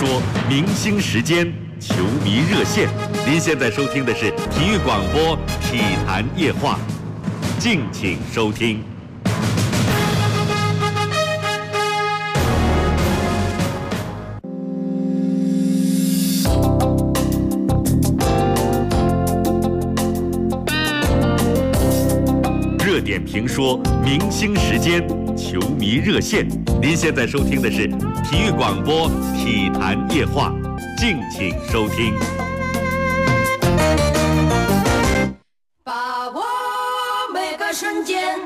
说，明星时间，球迷热线。您现在收听的是体育广播体坛夜话，敬请收听。热点评说，明星时间，球迷热线。您现在收听的是体育广播体坛夜话，敬请收听。 把握每个瞬间，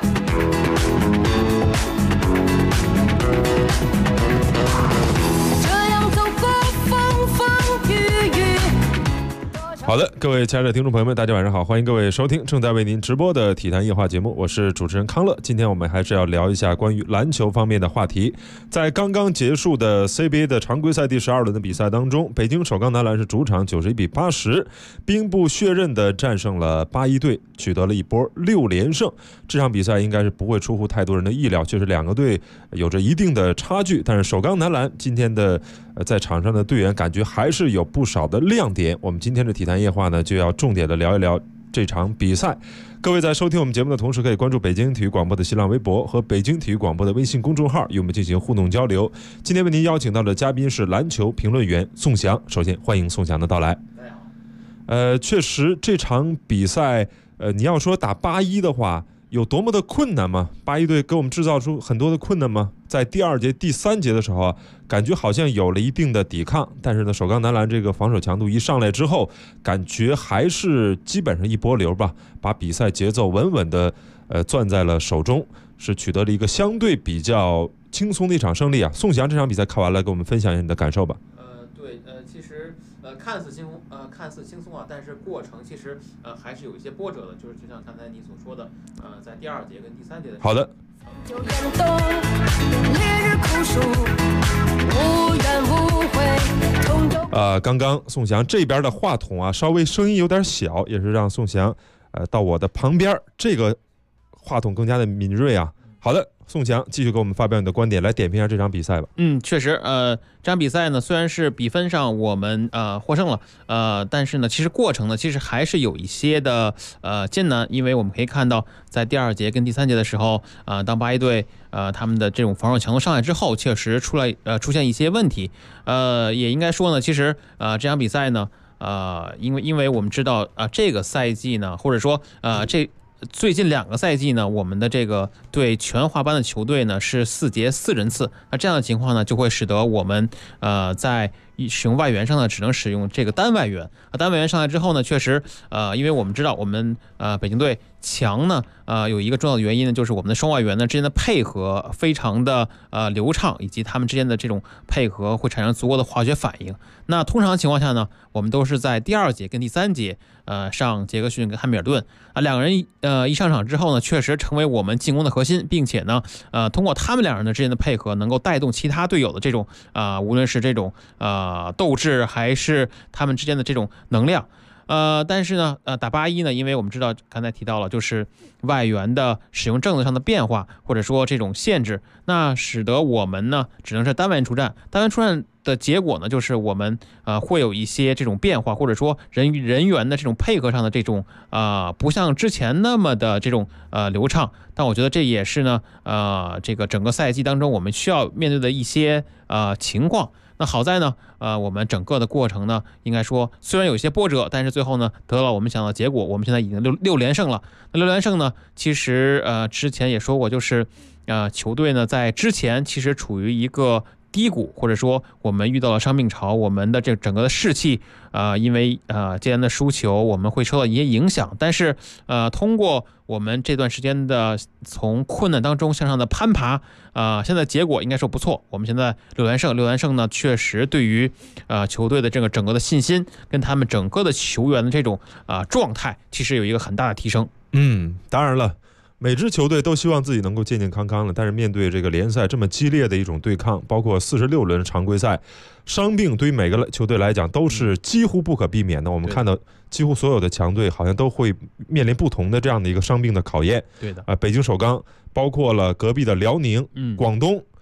这样走过风风雨雨。 好的，各位亲爱的听众朋友们，大家晚上好，欢迎各位收听正在为您直播的体坛夜话节目，我是主持人康乐。今天我们还是要聊一下关于篮球方面的话题。在刚刚结束的 CBA 的常规赛第12轮的比赛当中，北京首钢男篮是主场91比80，兵不血刃地战胜了81队，取得了一波6连胜。这场比赛应该是不会出乎太多人的意料，确实两个队有着一定的差距，但是首钢男篮今天的在场上的队员感觉还是有不少的亮点。我们今天的体坛夜话呢，就要重点的聊一聊这场比赛。各位在收听我们节目的同时，可以关注北京体育广播的新浪微博和北京体育广播的微信公众号，与我们进行互动交流。今天为您邀请到的嘉宾是篮球评论员宋翔。首先欢迎宋翔的到来。确实这场比赛你要说打81的话有多么的困难吗？81队给我们制造出很多的困难吗？在第2节、第3节的时候啊，感觉好像有了一定的抵抗，但是呢，首钢男篮这个防守强度一上来之后，感觉还是基本上一波流吧，把比赛节奏稳稳的攥在了手中，是取得了一个相对比较轻松的一场胜利啊。宋翔这场比赛看完了，给我们分享一下你的感受吧。 其实看似轻松啊，但是过程其实还是有一些波折的，就是就像刚才你所说的，在第2节跟第3节的时候。 好的。 就变动，烈日酷暑，无怨无悔，终究。 刚刚宋翔这边的话筒啊，稍微声音有点小，也是让宋翔到我的旁边，这个话筒更加的敏锐啊。好的，宋翔继续给我们发表你的观点，来点评一下这场比赛吧。 确实，这场比赛呢，虽然是比分上我们获胜了，但是呢，其实过程呢，其实还是有一些的艰难，因为我们可以看到，在第2节跟第3节的时候，当81队他们的这种防守强度上来之后，确实出现一些问题，也应该说呢，其实这场比赛呢，因为我们知道这个赛季呢，或者说最近2个赛季呢，我们的这个对全华班的球队呢是4节4人次，那这样的情况呢，就会使得我们在使用外援上呢，只能使用这个单外援。单外援上来之后呢，确实因为我们知道我们北京队强呢，有一个重要的原因呢，就是我们的双外援呢之间的配合非常的流畅，以及他们之间的这种配合会产生足够的化学反应。那通常情况下呢，我们都是在第2节跟第3节上杰克逊跟汉密尔顿2个人一上场之后呢，确实成为我们进攻的核心，并且呢通过他们2人的之间的配合，能够带动其他队友的这种无论是这种斗志还是他们之间的这种能量。但是呢，打81呢，因为我们知道刚才提到了，就是外援的使用政策上的变化，或者说这种限制，那使得我们呢只能是单外援出战。单外援出战的结果呢，就是我们会有一些这种变化，或者说人员的这种配合上的这种不像之前那么的这种流畅。但我觉得这也是呢这个整个赛季当中我们需要面对的一些情况。那好在呢，我们整个的过程呢，应该说虽然有些波折，但是最后呢得了我们想要的结果。我们现在已经六连胜了。那6连胜呢，其实之前也说过，就是球队呢在之前其实处于一个低谷，或者说我们遇到了伤病潮，我们的这整个的士气因为接连的输球，我们会受到一些影响。但是通过我们这段时间的从困难当中向上的攀爬，现在结果应该说不错。我们现在6连胜呢，确实对于球队的这个整个的信心跟他们整个的球员的这种状态，其实有一个很大的提升。 当然了。每支球队都希望自己能够健健康康了，但是面对这个联赛这么激烈的一种对抗，包括46轮常规赛，伤病对于每个球队来讲都是几乎不可避免的。我们看到几乎所有的强队好像都会面临不同的这样的一个伤病的考验。 对的， 北京首钢，包括了隔壁的辽宁、广东，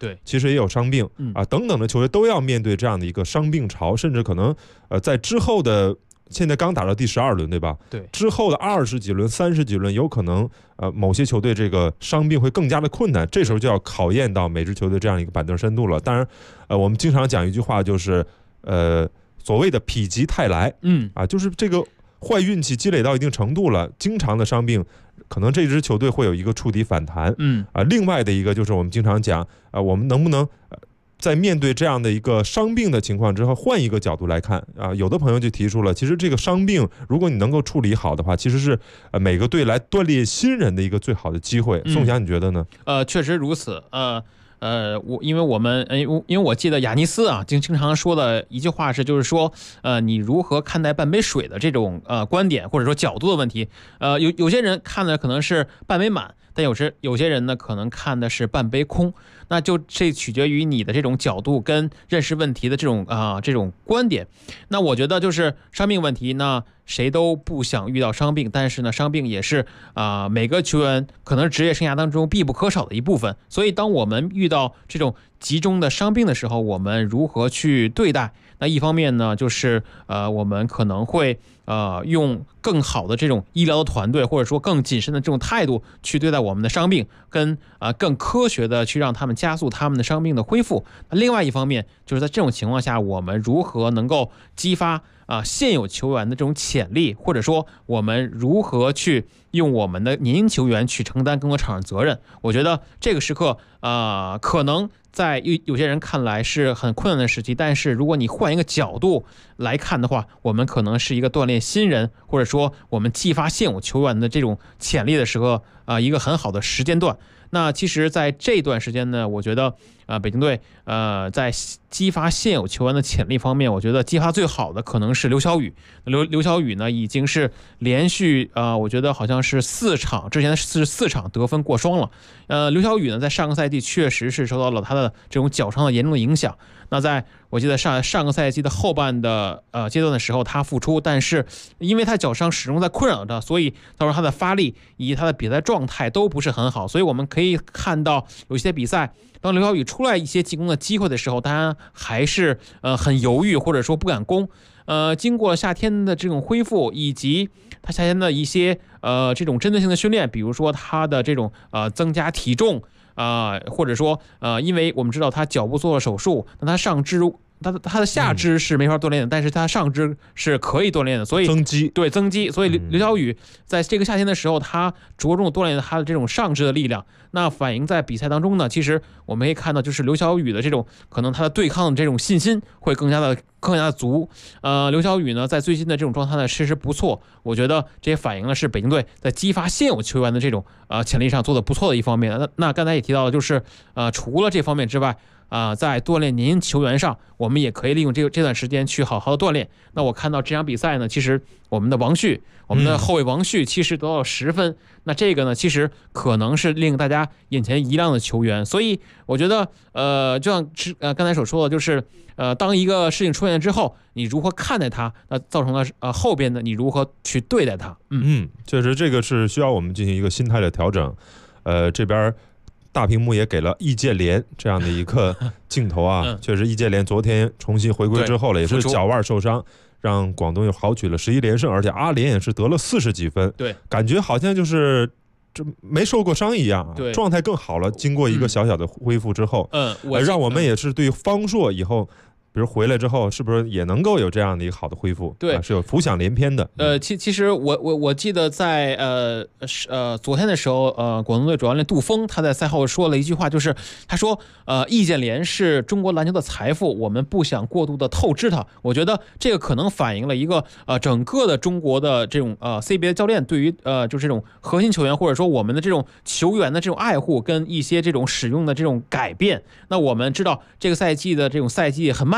对， 其实也有伤病等等的球队都要面对这样的一个伤病潮，甚至可能在之后的。现在刚打到第12轮，对吧？ 对，之后的20几轮、30几轮，有可能某些球队这个伤病会更加的困难，这时候就要考验到每支球队这样一个板凳深度了。当然，我们经常讲一句话，就是所谓的否极泰来，就是这个坏运气积累到一定程度了，经常的伤病，可能这支球队会有一个触底反弹。另外的一个就是我们经常讲我们能不能在面对这样的一个伤病的情况之后，换一个角度来看有的朋友就提出了，其实这个伤病如果你能够处理好的话，其实是每个队来锻炼新人的一个最好的机会。宋翔，你觉得呢？ 确实如此。因为我记得雅尼斯经常说的一句话是，就是说，你如何看待半杯水的这种观点或者说角度的问题。有些人看的可能是半杯满，但有些人呢可能看的是半杯空。那就这取决于你的这种角度跟认识问题的这种观点。那我觉得就是伤病问题，那谁都不想遇到伤病，但是呢，伤病也是每个球员可能职业生涯当中必不可少的一部分。所以当我们遇到这种集中的伤病的时候，我们如何去对待？那一方面呢，就是我们可能会用更好的这种医疗的团队，或者说更谨慎的这种态度去对待我们的伤病，跟更科学的去让他们加速他们的伤病的恢复。那另外一方面，就是在这种情况下，我们如何能够激发现有球员的这种潜力，或者说我们如何去用我们的年轻球员去承担更多场上责任。我觉得这个时刻可能在有些人看来是很困难的时期，但是如果你换一个角度来看的话，我们可能是一个锻炼新人，或者说我们激发现有球员的这种潜力的时候一个很好的时间段。那其实在这段时间呢，我觉得北京队在激发现有球员的潜力方面，我觉得激发最好的可能是刘晓宇。刘晓宇呢已经是连续我觉得好像是之前是4场得分过双了。刘晓宇呢在上个赛季确实是受到了他的这种脚伤的严重的影响。那在我记得上个赛季的后半的阶段的时候他复出，但是因为他脚伤始终在困扰着，所以到时候他的发力以及他的比赛状态都不是很好。所以我们可以看到有些比赛当刘晓宇出来一些进攻的机会的时候，当然还是很犹豫，或者说不敢攻。经过夏天的这种恢复，以及他夏天的一些这种针对性的训练，比如说他的这种增加体重或者说因为我们知道他脚部做了手术，那他上肢他的下肢是没法锻炼的，但是他上肢是可以锻炼的，所以增肌。所以刘晓宇在这个夏天的时候，他着重锻炼他的这种上肢的力量。那反映在比赛当中呢，其实我们可以看到，就是刘晓宇的这种可能他的对抗的这种信心会更加的足。刘晓宇呢在最近的这种状态呢其实不错，我觉得这也反映了是北京队在激发现有球员的这种潜力上做的不错的一方面。那刚才也提到了，就是除了这方面之外。在锻炼年轻球员上，我们也可以利用这段时间去好好的锻炼。那我看到这场比赛呢，其实我们的后卫王旭其实得到了10分，那这个呢，其实可能是令大家眼前一亮的球员。所以我觉得，就像刚才所说的，就是当一个事情出现之后，你如何看待它，那造成了后边的你如何去对待它。 确实这个是需要我们进行一个心态的调整。这边。大屏幕也给了易建联这样的一个镜头确实易建联昨天重新回归之后了，也是脚腕受伤，让广东又豪取了11连胜，而且阿联也是得了40几分， 对， 感觉好像就是这没受过伤一样， 对， 状态更好了。经过一个小小的恢复之后，让我们也是对方硕以后。比如回来之后，是不是也能够有这样的一个好的恢复？ 对， 是有浮想联翩的。 其实我记得在昨天的时候，广东队主教练杜峰他在赛后说了一句话，就是他说易建联是中国篮球的财富，我们不想过度的透支它。我觉得这个可能反映了一个整个的中国的这种CBA 教练对于就是这种核心球员或者说我们的这种球员的这种爱护跟一些这种使用的这种改变。那我们知道这个赛季的这种赛季很漫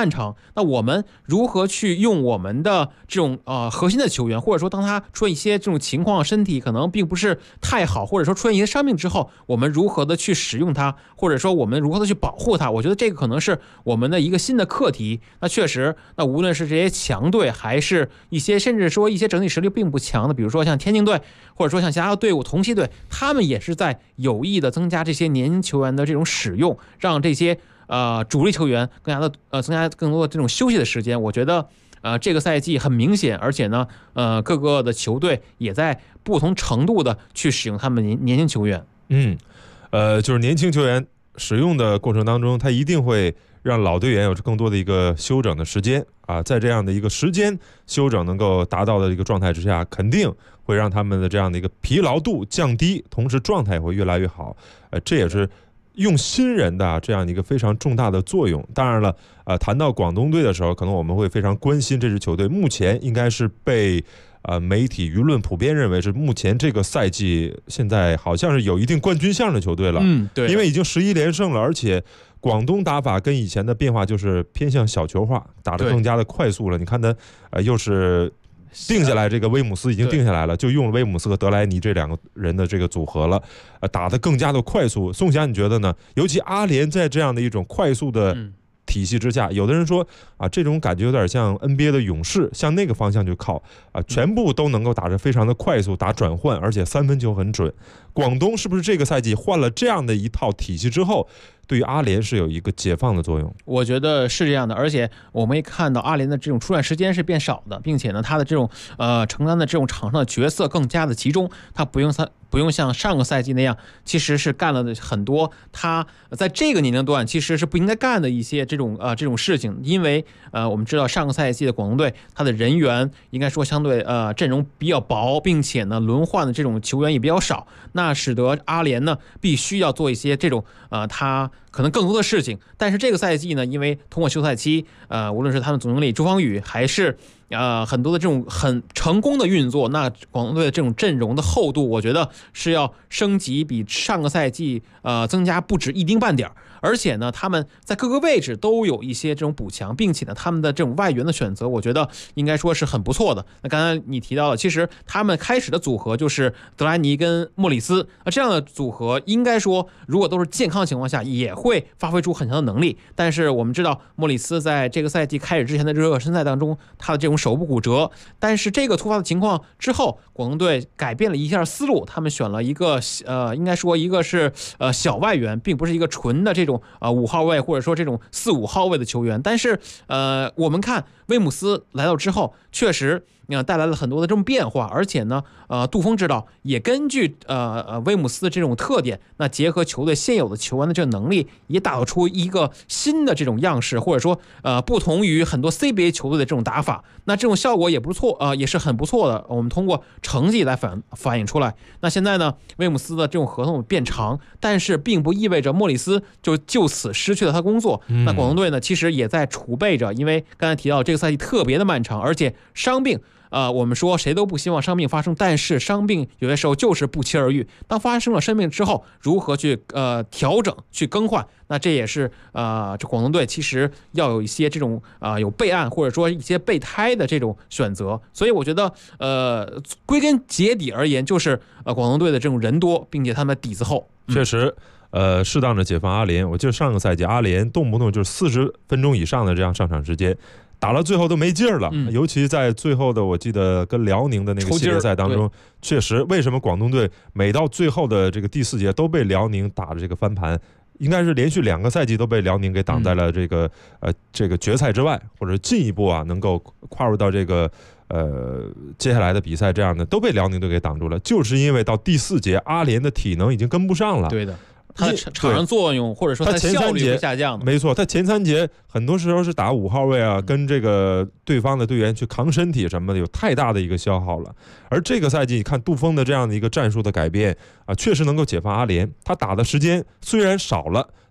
漫长。那我们如何去用我们的这种核心的球员，或者说当他出现一些这种情况，身体可能并不是太好，或者说出现一些伤病之后，我们如何的去使用他，或者说我们如何的去保护他？我觉得这个可能是我们的一个新的课题。那确实，那无论是这些强队，还是一些甚至说一些整体实力并不强的，比如说像天津队，或者说像其他的队伍同期队，他们也是在有意的增加这些年轻球员的这种使用，让这些主力球员增加更多的这种休息的时间。我觉得这个赛季很明显，而且呢各个的球队也在不同程度的去使用他们年轻球员。 就是年轻球员使用的过程当中，他一定会让老队员有更多的一个休整的时间啊，在这样的一个时间休整能够达到的一个状态之下，肯定会让他们的这样的一个疲劳度降低，同时状态也会越来越好。这也是用新人的这样一个非常重大的作用。当然了，谈到广东队的时候，可能我们会非常关心这支球队，目前应该是被媒体舆论普遍认为是目前这个赛季现在好像是有一定冠军相的球队了。 对， 因为已经11连胜了，而且广东打法跟以前的变化就是偏向小球化，打得更加的快速了。你看他又是定下来，这个威姆斯已经定下来了，就用了威姆斯和德莱尼这两个人的这个组合了，打得更加的快速。宋霞，你觉得呢？尤其阿联在这样的一种快速的体系之下，有的人说这种感觉有点像 NBA 的勇士，向那个方向就靠全部都能够打得非常的快速，打转换，而且三分球很准。广东是不是这个赛季换了这样的一套体系之后，对于阿联是有一个解放的作用？我觉得是这样的，而且我们也看到阿联的这种出战时间是变少的，并且呢，他的这种承担的这种场上的角色更加的集中，他不用像上个赛季那样，其实是干了很多他在这个年龄段其实是不应该干的一些这种事情。因为我们知道上个赛季的广东队，他的人员应该说相对阵容比较薄，并且呢轮换的这种球员也比较少，那使得阿联呢必须要做一些这种他可能更多的事情。但是这个赛季呢，因为通过休赛期，无论是他们总经理周芳雨，还是很多的这种很成功的运作，那广东队的这种阵容的厚度，我觉得是要升级，比上个赛季增加不止一丁半点。而且呢，他们在各个位置都有一些这种补强，并且呢，他们的这种外援的选择，我觉得应该说是很不错的。那刚才你提到了，其实他们开始的组合就是德莱尼跟莫里斯，这样的组合应该说，如果都是健康的情况下，也会发挥出很强的能力。但是我们知道，莫里斯在这个赛季开始之前的热身赛当中，他的这种手部骨折，但是这个突发的情况之后，广东队改变了一下思路，他们选了一个应该说一个是小外援，并不是一个纯的这种5号位或者说这种4、5号位的球员。但是我们看威姆斯来到之后，确实带来了很多的这种变化，而且呢杜锋指导也根据威姆斯的这种特点，那结合球队现有的球员的这个能力，也打造出一个新的这种样式，或者说不同于很多 CBA 球队的这种打法，那这种效果也不错，也是很不错的。我们通过成绩来反映出来。那现在呢，威姆斯的这种合同变长，但是并不意味着莫里斯就此失去了他工作。那广东队呢，其实也在储备着，因为刚才提到这个赛季特别的漫长，而且伤病。我们说谁都不希望伤病发生，但是伤病有些时候就是不期而遇。当发生了伤病之后，如何去调整、去更换，那这也是这广东队其实要有一些这种有备案或者说一些备胎的这种选择。所以我觉得归根结底而言，就是广东队的这种人多，并且他们底子厚，确实。适当的解放阿联，我记得上个赛季阿联动不动就是40分钟以上的这样上场时间，打到最后都没劲儿了。尤其在最后的我记得跟辽宁的那个系列赛当中，确实为什么广东队每到最后的这个第4节都被辽宁打的这个翻盘，应该是连续2个赛季都被辽宁给挡在了这个决赛之外，或者进一步能够跨入到这个接下来的比赛，这样的都被辽宁队给挡住了，就是因为到第4节阿联的体能已经跟不上了。 对的。他的场上作用或者说他效率是下降的。 没错，他前3节很多时候是打5号位跟这个对方的队员去扛身体什么的，有太大的一个消耗了。而这个赛季你看杜锋的这样的一个战术的改变确实能够解放阿联。他打的时间虽然少了，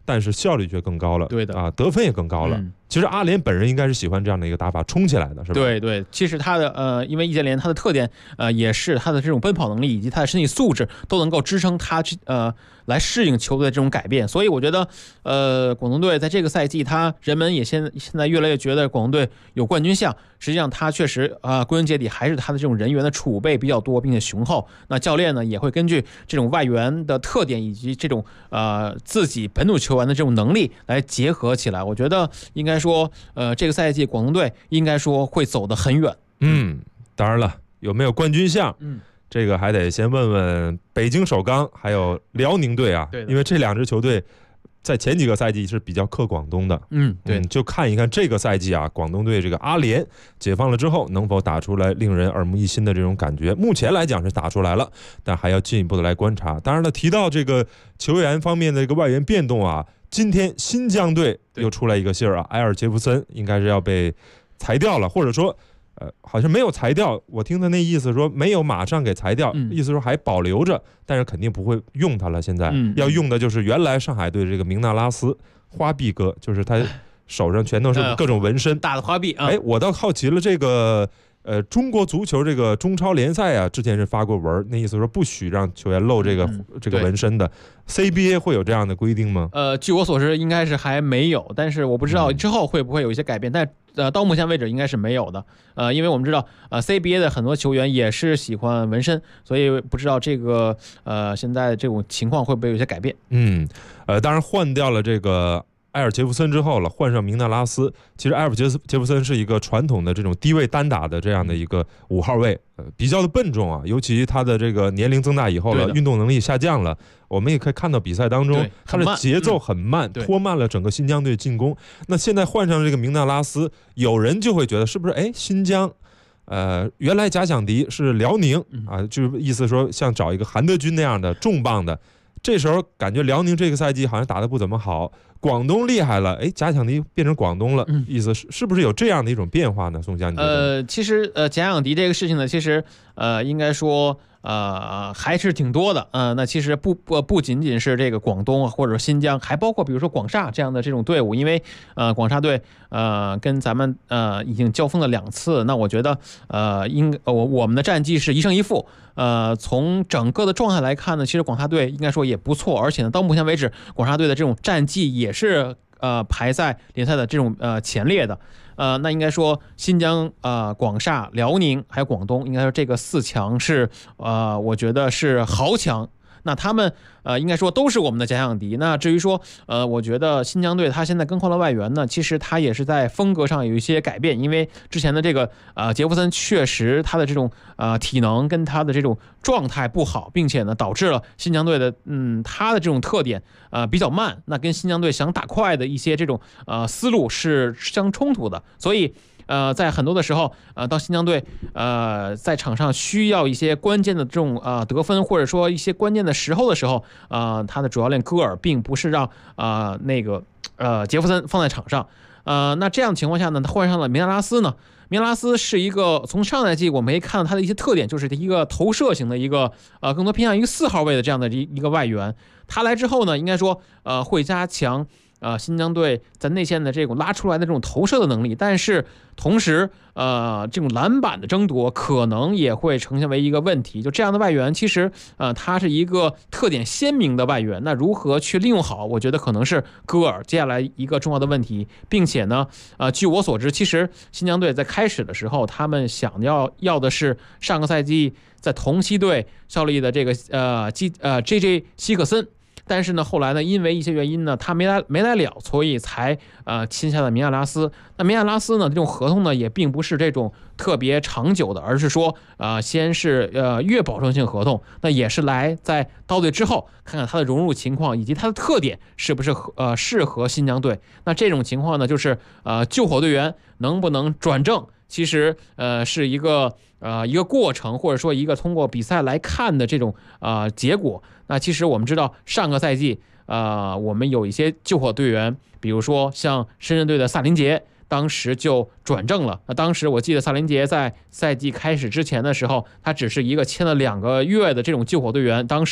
但是效率却更高了， 对的啊，得分也更高了。其实阿联本人应该是喜欢这样的一个打法，冲起来的是吧？ 对对，其实他的因为易建联他的特点也是他的这种奔跑能力以及他的身体素质都能够支撑他去来适应球队的这种改变，所以我觉得广东队在这个赛季，人们也现在越来越觉得广东队有冠军相。实际上他确实归根结底还是他的这种人员的储备比较多并且雄厚。那教练呢也会根据这种外援的特点以及这种自己本土球员的这种能力来结合起来。我觉得应该说这个赛季广东队应该说会走得很远。 当然了，有没有冠军相？这个还得先问问北京首钢还有辽宁队啊，因为这两支球队在前几个赛季是比较克广东的。对，就看一看这个赛季啊，广东队这个阿联解放了之后，能否打出来令人耳目一新的这种感觉？目前来讲是打出来了，但还要进一步的来观察。当然了，提到这个球员方面的这个外援变动啊，今天新疆队又出来一个信儿啊，埃尔杰弗森应该是要被裁掉了，或者说好像没有裁掉，我听他那意思说没有马上给裁掉，意思说还保留着，但是肯定不会用他了。现在要用的就是原来上海队这个明纳拉斯花臂哥，就是他手上全都是各种纹身， 大的花臂啊。 我倒好奇了，这个中国足球这个中超联赛啊，之前是发过文，那意思说不许让球员露这个纹身的。CBA 会有这样的规定吗？ 据我所知应该是还没有，但是我不知道之后会不会有一些改变，但到目前为止应该是没有的。因为我们知道CBA 的很多球员也是喜欢纹身，所以不知道这个现在这种情况会不会有一些改变。 当然换掉了这个埃尔杰弗森之后了，换上明纳拉斯。其实埃尔杰弗森是一个传统的这种低位单打的这样的一个5号位，比较的笨重啊，尤其他的这个年龄增大以后了，运动能力下降了。我们也可以看到比赛当中，他的节奏很慢，拖慢了整个新疆队进攻。那现在换上这个明纳拉斯，有人就会觉得是不是新疆原来假想敌是辽宁啊，就是意思说像找一个韩德君那样的重磅的。这时候感觉辽宁这个赛季好像打得不怎么好，广东厉害了，假想敌变成广东了，意思是不是有这样的一种变化呢？宋江， 其实假想敌这个事情呢，其实应该说还是挺多的。那其实不仅仅是这个广东或者新疆，还包括比如说广厦这样的这种队伍，因为广厦队跟咱们已经交锋了2次，那我觉得我们的战绩是1胜1负。从整个的状态来看呢，其实广厦队应该说也不错，而且呢，到目前为止，广厦队的这种战绩也是排在联赛的这种前列的。那应该说新疆、广厦、辽宁还有广东，应该说这个4强是我觉得是豪强。那他们应该说都是我们的假想敌。那至于说我觉得新疆队他现在更换了外援呢，其实他也是在风格上有一些改变，因为之前的这个杰弗森确实他的这种体能跟他的这种状态不好，并且呢导致了新疆队的他的这种特点比较慢，那跟新疆队想打快的一些这种思路是相冲突的，所以在很多的时候，当新疆队在场上需要一些关键的这种得分，或者说一些关键的时候的时候，他的主教练戈尔并不是让那个杰弗森放在场上。那这样的情况下呢，他换上了明纳拉斯呢。明纳拉斯是一个从上赛季我们可以看到他的一些特点，就是一个投射型的一个更多偏向于4号位的这样的一个外援。他来之后呢，应该说会加强新疆队在内线的这种拉出来的这种投射的能力，但是同时这种篮板的争夺可能也会呈现为一个问题。就这样的外援，其实他是一个特点鲜明的外援，那如何去利用好，我觉得可能是戈尔接下来一个重要的问题。并且呢据我所知，其实新疆队在开始的时候，他们想要的是上个赛季在同期队效力的这个JJ 希克森。但是呢，后来呢，因为一些原因呢，他没来了，所以才签下了明纳拉斯。那明纳拉斯呢，这种合同呢，也并不是这种特别长久的，而是说先是月保证性合同，那也是来在到队之后看看他的融入情况以及他的特点是不是适合新疆队。那这种情况呢，就是救火队员能不能转正，其实是一个过程，或者说一个通过比赛来看的这种结果。那其实我们知道上个赛季我们有一些救火队员，比如说像深圳队的萨林杰，当时就转正了。那当时我记得萨林杰在赛季开始之前的时候，他只是一个签了2个月的这种救火队员，当时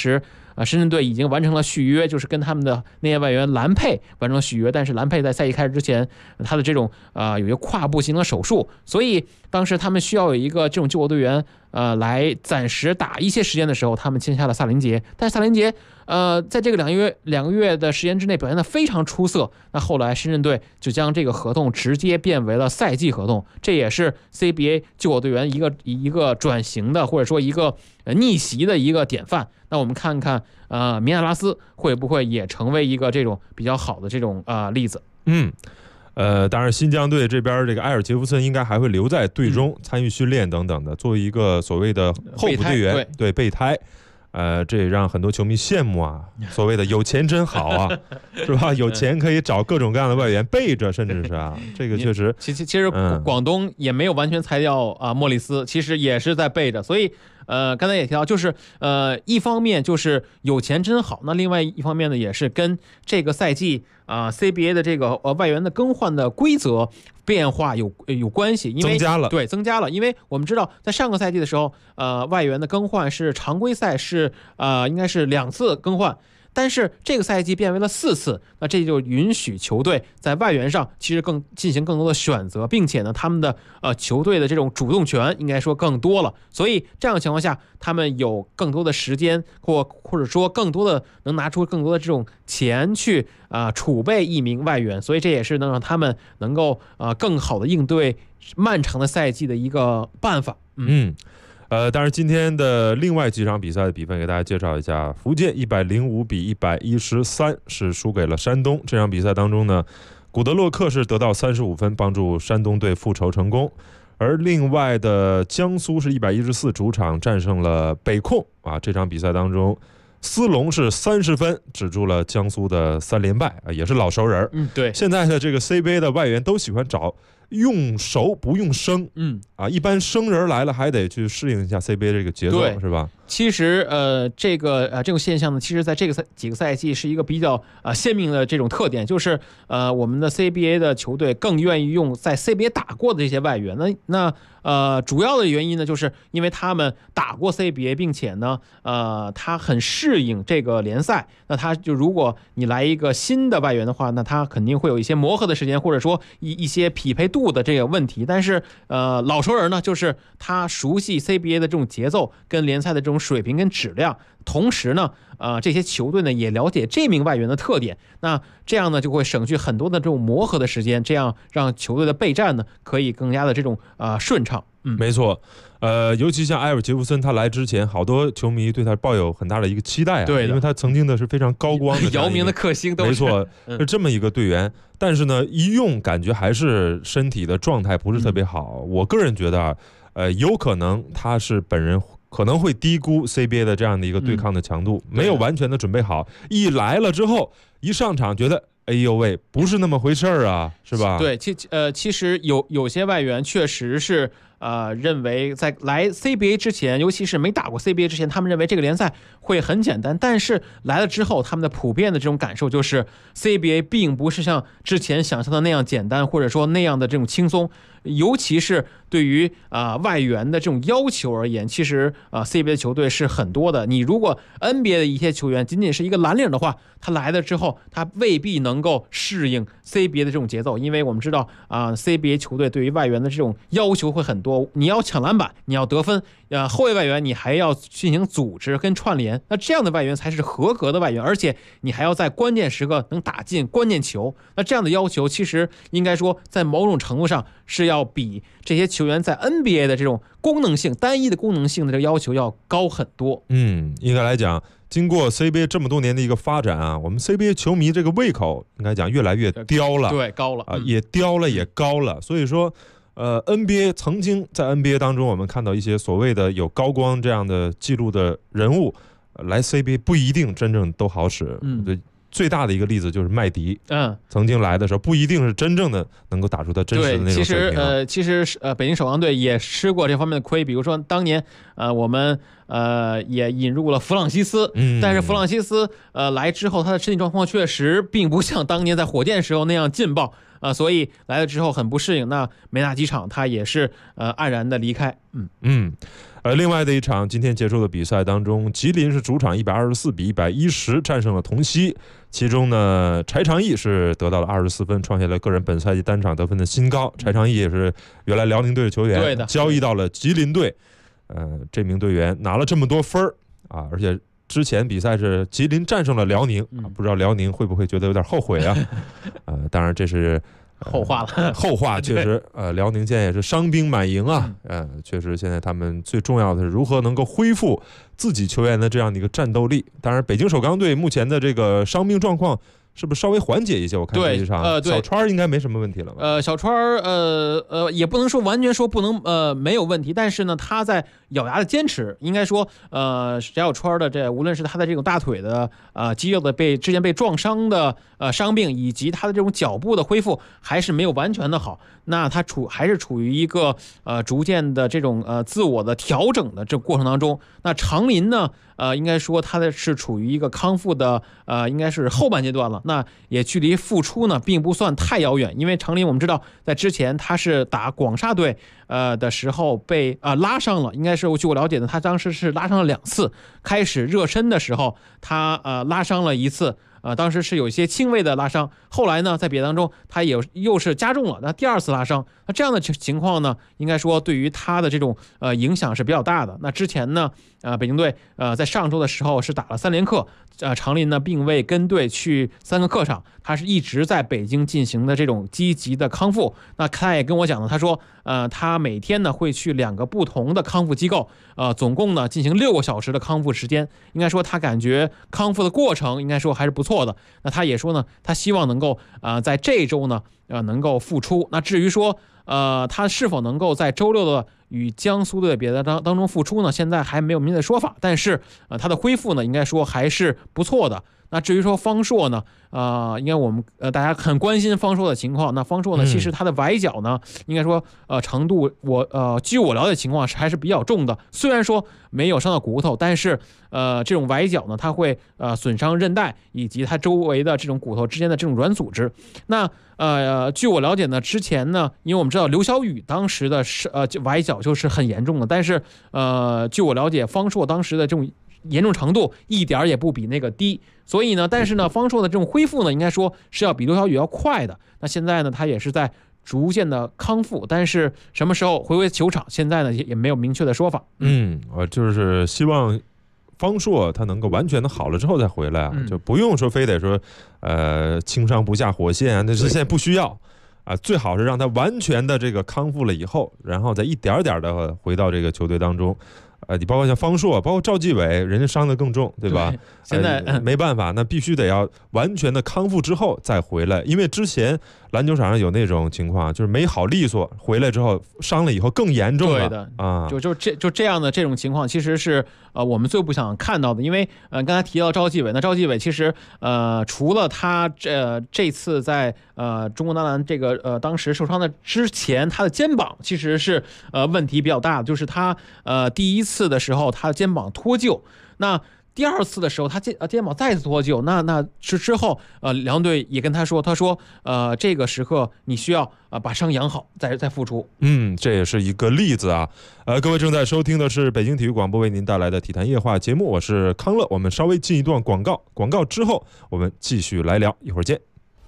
深圳队已经完成了续约，就是跟他们的内线外援兰佩完成了续约，但是兰佩在赛季开始之前，他的这种有一个胯部型的手术，所以当时他们需要有一个这种救国队员来暂时打一些时间的时候，他们签下了萨林杰，但是萨林杰在这个两个月的时间之内表现得非常出色，那后来深圳队就将这个合同直接变为了赛季合同，这也是 CBA 救国队员一个转型的，或者说一个逆袭的一个典范。那我们看看米亚拉斯会不会也成为一个这种比较好的这种例子。 当然新疆队这边这个埃尔杰夫森应该还会留在队中参与训练等等的，作为一个所谓的候补队员，对备胎。这也让很多球迷羡慕啊！所谓的有钱真好啊，是吧？有钱可以找各种各样的外援备着，甚至是这个确实。 其实广东也没有完全裁掉莫里斯，其实也是在备着，所以刚才也提到，就是一方面就是有钱真好，那另外一方面呢，也是跟这个赛季CBA 的这个外援的更换的规则变化有关系，因为增加了，因为我们知道在上个赛季的时候，外援的更换是常规赛是应该是2次更换。但是这个赛季变为了4次，那这就允许球队在外援上其实进行更多的选择，并且呢，他们的球队的这种主动权应该说更多了。所以这样的情况下，他们有更多的时间，或者说更多的能拿出更多的这种钱去储备一名外援，所以这也是能让他们能够更好的应对漫长的赛季的一个办法。 当然今天的另外几场比赛的比分给大家介绍一下。福建105比113是输给了山东。这场比赛当中呢，古德洛克是得到35分，帮助山东队复仇成功。而另外的江苏是114主场战胜了北控这场比赛当中，斯隆是30分止住了江苏的3连败也是老熟人。 对， 现在的这个 CBA 的外援都喜欢找用熟不用生，一般生人来了还得去适应一下 CBA 这个节奏，是吧？ 其实这种现象呢，其实在这个几个赛季是一个比较鲜明的这种特点，就是我们的 CBA 的球队更愿意用在 CBA 打过的这些外援。那主要的原因呢，就是因为他们打过 CBA， 并且呢他很适应这个联赛。那他就如果你来一个新的外援的话，那他肯定会有一些磨合的时间，或者说一些匹配度的这个问题。但是老熟人呢，就是他熟悉 CBA 的这种节奏跟联赛的这种水平跟质量，同时呢这些球队呢也了解这名外援的特点，那这样呢就会省去很多的这种磨合的时间，这样让球队的备战呢可以更加的这种顺畅。 没错。尤其像埃尔杰夫森他来之前，好多球迷对他抱有很大的一个期待对， 因为他曾经的是非常高光的姚明的克星都是， 没错，是这么一个队员。但是呢一用感觉还是身体的状态不是特别好。我个人觉得有可能他是本人可能会低估 CBA 的这样的一个对抗的强度，没有完全的准备好，一来了之后一上场觉得哎呦喂，不是那么回事啊，是吧？ 对，其实有些外援确实是认为在来 CBA 之前，尤其是没打过 CBA 之前，他们认为这个联赛会很简单，但是来了之后，他们的普遍的这种感受就是 CBA 并不是像之前想象的那样简单，或者说那样的这种轻松。尤其是对于外援的这种要求而言，其实CBA 的球队是很多的。你如果 NBA 的一些球员仅仅是一个蓝领的话，他来了之后，他未必能够适应 CBA 的这种节奏，因为我们知道CBA 球队对于外援的这种要求会很多，你要抢篮板，你要得分，后卫外援你还要进行组织跟串联，那这样的外援才是合格的外援，而且你还要在关键时刻能打进关键球。那这样的要求其实应该说在某种程度上是要比这些球员在 NBA 的这种功能性单一的功能性的这个要求要高很多。 应该来讲经过 CBA 这么多年的一个发展我们 CBA 球迷这个胃口应该讲越来越刁了， 对，高了也刁了也高了。所以说NBA 曾经在 NBA 当中我们看到一些所谓的有高光这样的记录的人物来 CBA 不一定真正都好使。最大的一个例子就是麦迪，曾经来的时候不一定是真正的能够打出他真实的那种水平。 其实北京首钢队也吃过这方面的亏，比如说当年我们也引入了弗朗西斯，但是弗朗西斯来之后他的身体状况确实并不像当年在火箭时候那样劲爆。 所以来了之后很不适应。那没打几场，他也是黯然的离开。 另外的一场今天结束的比赛当中，吉林是主场124比110战胜了同曦，其中呢柴长义是得到了24分，创下了个人本赛季单场得分的新高。柴长义也是原来辽宁队的球员，交易到了吉林队，这名队员拿了这么多分啊，而且之前比赛是吉林战胜了辽宁，不知道辽宁会不会觉得有点后悔啊？当然这是后话了， 后话确实，辽宁现在也是伤兵满营啊，确实现在他们最重要的是如何能够恢复自己球员的这样的一个战斗力。当然，北京首钢队目前的这个伤病状况是不是稍微缓解一些？我看这一场，小川应该没什么问题了吧？ 小川也不能说完全说不能没有问题，但是呢，他在咬牙的坚持，应该说小川的这无论是他的这种大腿的肌肉的之前被撞伤的伤病，以及他的这种脚步的恢复，还是没有完全的好。那他还是处于一个逐渐的这种自我的调整的这过程当中。那长林呢，应该说他的是处于一个康复的应该是后半阶段了。那也距离复出呢并不算太遥远，因为长林我们知道在之前他是打广厦队的时候被拉伤了，应该是据我了解的，他当时是拉伤了2次。开始热身的时候他拉伤了1次。当时是有一些轻微的拉伤，后来呢，在比赛当中他又是加重了，那第2次拉伤，那这样的情况呢，应该说对于他的这种影响是比较大的。那之前呢，北京队在上周的时候是打了3连客，长林呢并未跟队去3个客场，他是一直在北京进行的这种积极的康复。那他也跟我讲了，他说他每天呢会去2个不同的康复机构，总共呢进行6个小时的康复时间。应该说他感觉康复的过程应该说还是不错的。那他也说呢，他希望能够在这周呢能够复出。那至于说他是否能够在周6的与江苏队的比赛当中复出呢，现在还没有明确的说法，但是他的恢复呢应该说还是不错的。那至于说方硕呢，应该我们大家很关心方硕的情况。那方硕呢，其实他的崴脚呢，应该说程度据我了解情况还是比较重的。虽然说没有伤到骨头，但是这种崴脚呢，它会损伤韧带以及它周围的这种骨头之间的这种软组织。那据我了解呢，之前呢，因为我们知道刘晓宇当时的崴脚就是很严重的，但是据我了解，方硕当时的这种严重程度一点也不比那个低，所以呢，但是呢，方硕的这种恢复呢，应该说是要比刘晓宇要快的。那现在呢，他也是在逐渐的康复，但是什么时候回归球场，现在呢也没有明确的说法。 我就是希望方硕他能够完全的好了之后再回来就不用说非得说轻伤不下火线那是现在不需要最好是让他完全的这个康复了以后，然后再一点点的回到这个球队当中。你包括像方硕，包括赵继伟，人家伤得更重，对吧？ 现在没办法，那必须得要完全的康复之后再回来，因为之前篮球场上有那种情况，就是没好利索，回来之后伤了以后更严重了。 对的就这样的这种情况，其实是我们最不想看到的。因为刚才提到赵继伟，那赵继伟其实除了他这次在中国男篮这个当时受伤的之前，他的肩膀其实是问题比较大的，就是他第1次的时候他的肩膀脱臼，那第2次的时候他肩膀再次脱臼，那之后辽队也跟他说这个时刻你需要把伤养好再复出。 这也是一个例子啊。各位正在收听的是北京体育广播为您带来的体坛夜话节目，我是康乐。我们稍微进一段广告之后我们继续来聊，一会儿见。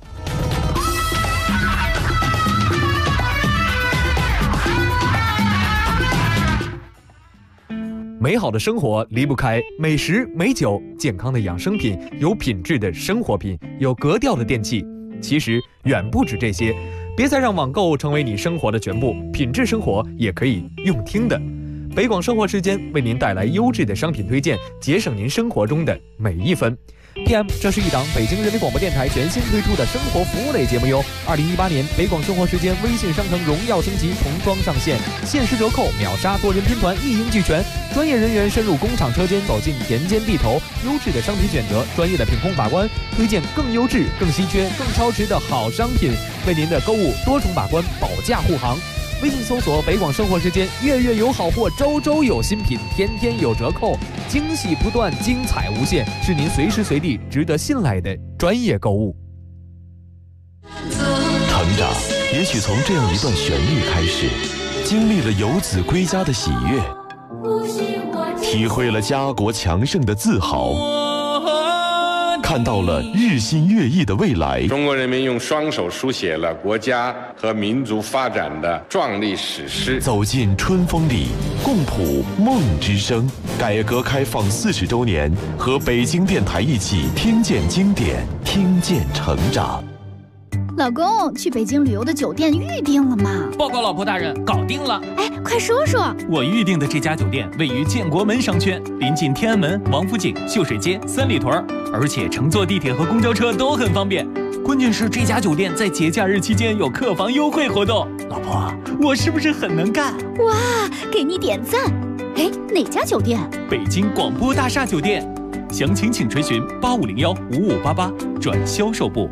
美好的生活离不开美食美酒，健康的养生品，有品质的生活品，有格调的电器。其实远不止这些，别再让网购成为你生活的全部，品质生活也可以用听的。北广生活时间为您带来优质的商品推荐，节省您生活中的每一分。PM， 这是一档北京人民广播电台全新推出的生活服务类节目哟。2018年北广生活时间微信商城荣耀升级，重装上线，限时折扣，秒杀多人拼团，一应俱全。专业人员深入工厂车间，走进田间地头，优质的商品选择，专业的品控把关，推荐更优质、更稀缺、更超值的好商品，为您的购物多重把关，保驾护航。微信搜索北广生活时间，月月有好货，周周有新品，天天有折扣，惊喜不断，精彩无限，是您随时随地值得信赖的专业购物。 谈成长，也许从这样一段旋律开始，经历了游子归家的喜悦，体会了家国强盛的自豪，看到了日新月异的未来。 中国人民用双手书写了国家和民族发展的壮丽史诗。 走进春风里，共谱梦之声。改革开放40周年，和北京电台一起听见经典，听见成长。 老公，去北京旅游的酒店预定了吗？ 报告老婆大人，搞定了。 哎，快说说。 我预定的这家酒店位于建国门商圈，临近天安门、王府井、秀水街、三里屯，而且乘坐地铁和公交车都很方便。关键是这家酒店在节假日期间有客房优惠活动。老婆，我是不是很能干？ 哇，给你点赞。哎，哪家酒店？ 北京广播大厦酒店。详情请垂询8501-5588转销售部。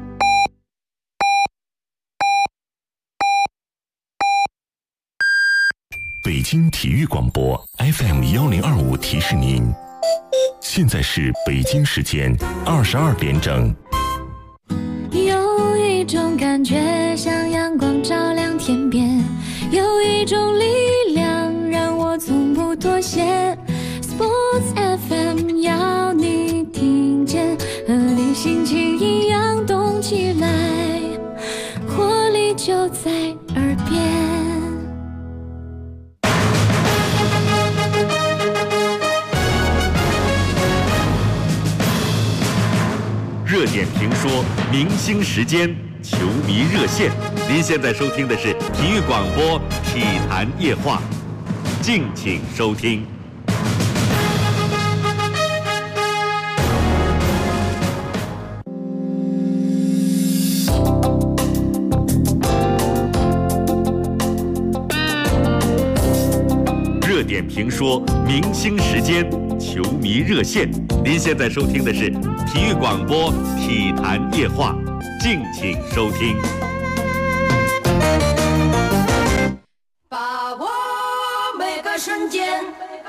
北京体育广播 FM1025提示您，现在是北京时间22点整。 有一种感觉像阳光照亮天边，有一种力量让我从不妥协。Sports FM 要你听见，和你心情一样动起来，活力就在耳边。 热点评说，明星时间，球迷热线。您现在收听的是体育广播《体坛夜话》，敬请收听。热点评说，明星时间，球迷热线。您现在收听的是体育广播《体坛夜话》，敬请收听。 把握每个瞬间。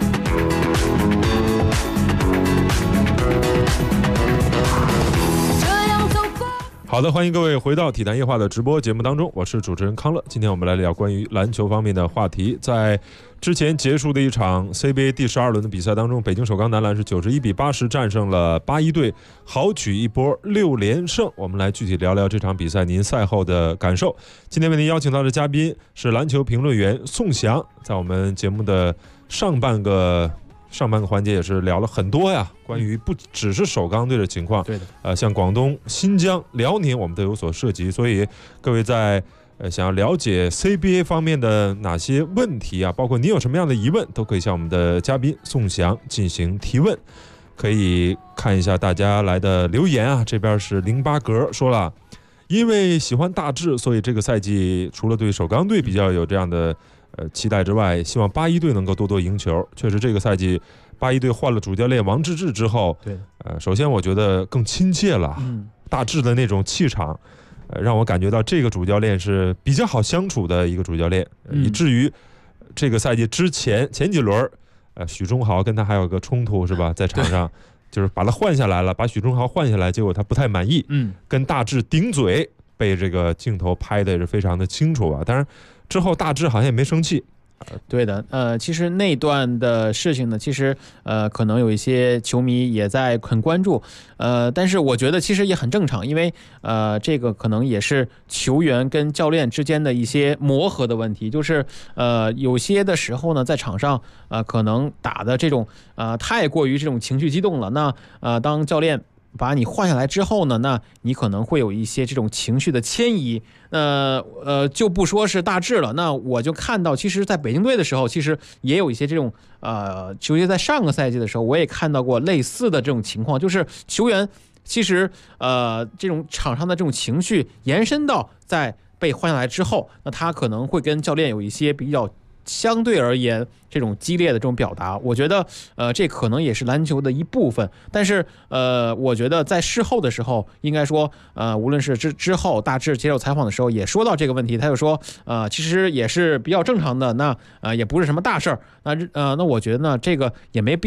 好的，欢迎各位回到体坛夜话的直播节目当中，我是主持人康乐。今天我们来聊关于篮球方面的话题。在之前结束的一场 CBA 第12轮的比赛当中，北京首钢男篮是91-80战胜了81队，豪取一波6连胜。我们来具体聊聊这场比赛您赛后的感受。今天为您邀请到的嘉宾是篮球评论员宋翔，在我们节目的上半个环节也是聊了很多呀，关于不只是首钢队的情况， 对的， 像广东、新疆、辽宁我们都有所涉及，所以各位在想要了解 CBA 方面的哪些问题啊，包括你有什么样的疑问，都可以向我们的嘉宾宋翔进行提问。可以看一下大家来的留言啊，这边是08格说了，因为喜欢大致，所以这个赛季除了对首钢队比较有这样的期待之外，希望81队能够多多赢球。确实这个赛季81队换了主教练王治郅之后， 对， 首先我觉得更亲切了，大致的那种气场，让我感觉到这个主教练是比较好相处的一个主教练，以至于这个赛季前几轮，许忠豪跟他还有个冲突是吧，在场上就是把他换下来了，把许忠豪换下来，结果他不太满意，跟大致顶嘴，被这个镜头拍的也是非常的清楚啊。当然之后大致好像也没生气。 对的，其实那段的事情呢，其实可能有一些球迷也在很关注，但是我觉得其实也很正常，因为这个可能也是球员跟教练之间的一些磨合的问题，就是有些的时候呢，在场上可能打的这种太过于这种情绪激动了，那当教练把你换下来之后呢，那你可能会有一些这种情绪的迁移，就不说是大致了。那我就看到，其实在北京队的时候，其实也有一些这种球员在上个赛季的时候，我也看到过类似的这种情况，就是球员其实这种场上的这种情绪延伸到在被换下来之后，那他可能会跟教练有一些比较相对而言这种激烈的这种表达，我觉得这可能也是篮球的一部分。但是我觉得在事后的时候，应该说无论是之后大致接受采访的时候也说到这个问题，他就说其实也是比较正常的，那也不是什么大事儿。那我觉得呢，这个也没必要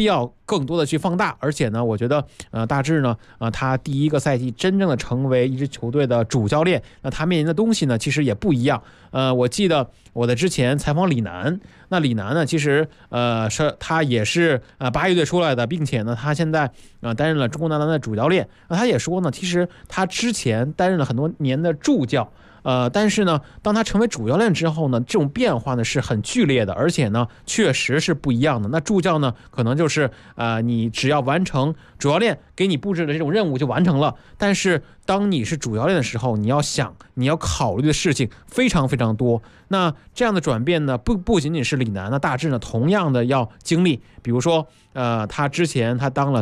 更多的去放大。而且呢，我觉得大致呢他第一个赛季真正的成为一支球队的主教练，那他面临的东西呢其实也不一样。我记得我在之前采访李楠，那李楠呢其实是他也是8一队出来的，并且呢他现在担任了中国男篮的主教练。那他也说呢，其实他之前担任了很多年的助教。但是呢，当他成为主教练之后呢，这种变化呢是很剧烈的，而且呢，确实是不一样的。那助教呢，可能就是你只要完成主教练给你布置的这种任务就完成了。但是当你是主教练的时候，你要考虑的事情非常非常多。那这样的转变呢，不仅仅是李楠，那大致呢同样的要经历。比如说，他之前他当了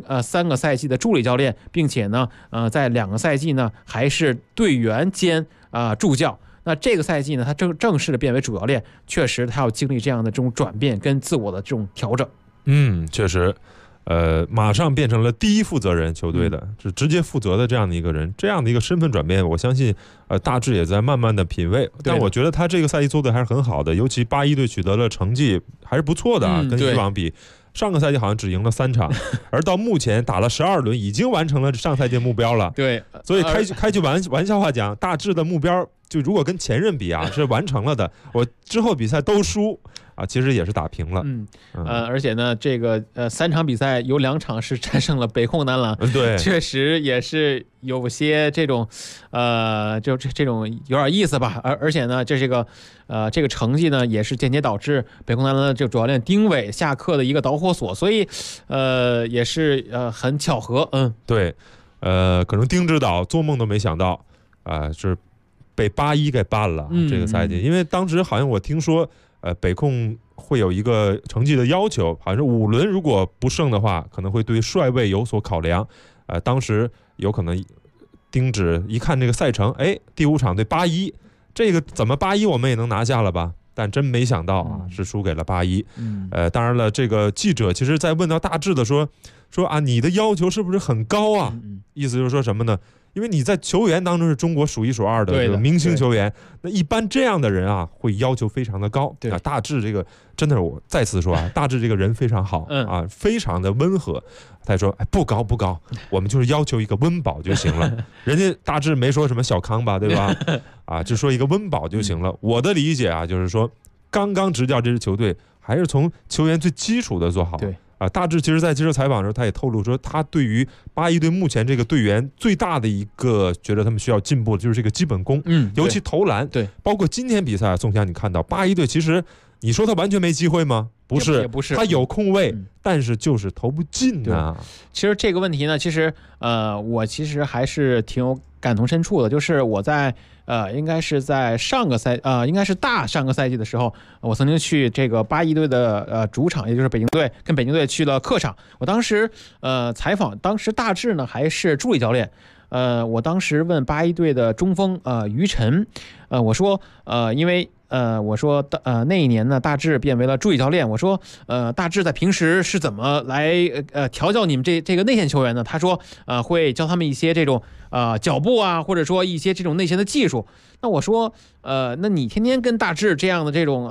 3个赛季的助理教练，并且呢，在2个赛季呢还是队员兼助教。那这个赛季呢，他正式的变为主教练，确实他要经历这样的这种转变跟自我的这种调整。 确实，马上变成了第一负责人球队的，是直接负责的这样的一个人，这样的一个身份转变，我相信大致也在慢慢的品味。但我觉得他这个赛季做的还是很好的，尤其81队取得了成绩还是不错的跟以往比。上个赛季好像只赢了3场，而到目前打了12轮，已经完成了上赛季目标了。 对， 所以开句玩笑话讲，大致的目标就如果跟前任比是完成了的。我之后比赛都输其实也是打平了。 而且呢，这个3场比赛有2场是战胜了北控男篮， 对， 确实也是有些这种就这种有点意思吧。而且呢，这个成绩呢，也是间接导致北控男篮的这个主教练丁伟下课的一个导火索，所以也是很巧合。 对，可能丁指导做梦都没想到是被81给办了这个赛季，因为当时好像我听说北控会有一个成绩的要求，好像是5轮如果不胜的话，可能会对帅位有所考量。当时有可能丁指一看这个赛程，第5场对81，这个怎么81我们也能拿下了吧？但真没想到是输给了81。当然了，这个记者其实在问到大致的说你的要求是不是很高啊？意思就是说什么呢？因为你在球员当中是中国数1数2的这个明星球员，那一般这样的人会要求非常的高。大致这个真的是我再次说大致这个人非常好非常的温和。他说不高，我们就是要求一个温饱就行了。人家大致没说什么小康吧，对吧？就说一个温饱就行了。我的理解就是说，刚刚执教这支球队，还是从球员最基础的做好。 对。 大致其实在接受采访的时候，他也透露说，他对于81队目前这个队员最大的一个觉得他们需要进步的就是这个基本功，尤其投篮。 对， 包括今天比赛，宋翔你看到81队其实你说他完全没机会吗？不是， 也不是， 他有空位，但是就是投不进啊。 其实这个问题呢，其实我其实还是挺有感同身触的，就是我在应该是在应该是大上个赛季的时候，我曾经去这个81队的主场，也就是北京队，跟北京队去了客场。我当时采访，当时大致呢还是助理教练。我当时问81队的中锋于晨，我说因为我说那一年呢，大致变为了助理教练。我说大致在平时是怎么来调教你们这个内线球员呢？他说会教他们一些这种脚步或者说一些这种内线的技术。那我说那你天天跟大致这样的这种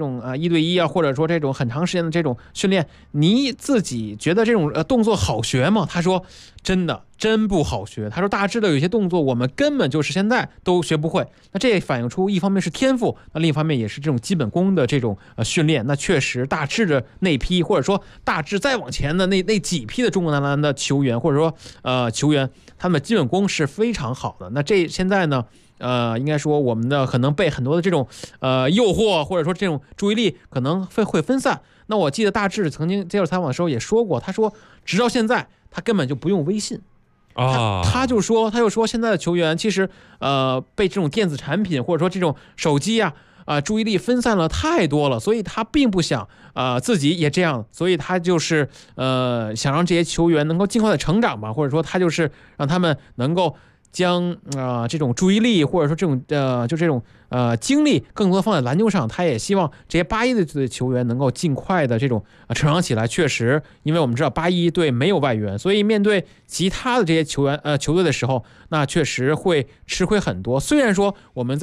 1对1或者说这种很长时间的这种训练，你自己觉得这种动作好学吗？他说真不好学。他说大致的有些动作我们根本就是现在都学不会。那这也反映出一方面是天赋，那另一方面也是这种基本功的这种训练。那确实大致的那批，或者说大致再往前的那几批的中国男篮的球员，或者说球员，他们的基本功是非常好的。那这现在呢应该说我们的可能被很多的这种诱惑，或者说这种注意力可能会分散。那我记得大致曾经接受采访的时候也说过，他说直到现在他根本就不用微信。他就说现在的球员其实被这种电子产品或者说这种手机注意力分散了太多了，所以他并不想自己也这样，所以他就是想让这些球员能够尽快的成长吧，或者说他就是让他们能够将这种注意力或者说这种就这种精力更多放在篮球上。他也希望这些81队的球员能够尽快的这种成长起来。确实，因为我们知道81队没有外援，所以面对其他的这些球队的时候，那确实会吃亏很多。虽然说我们在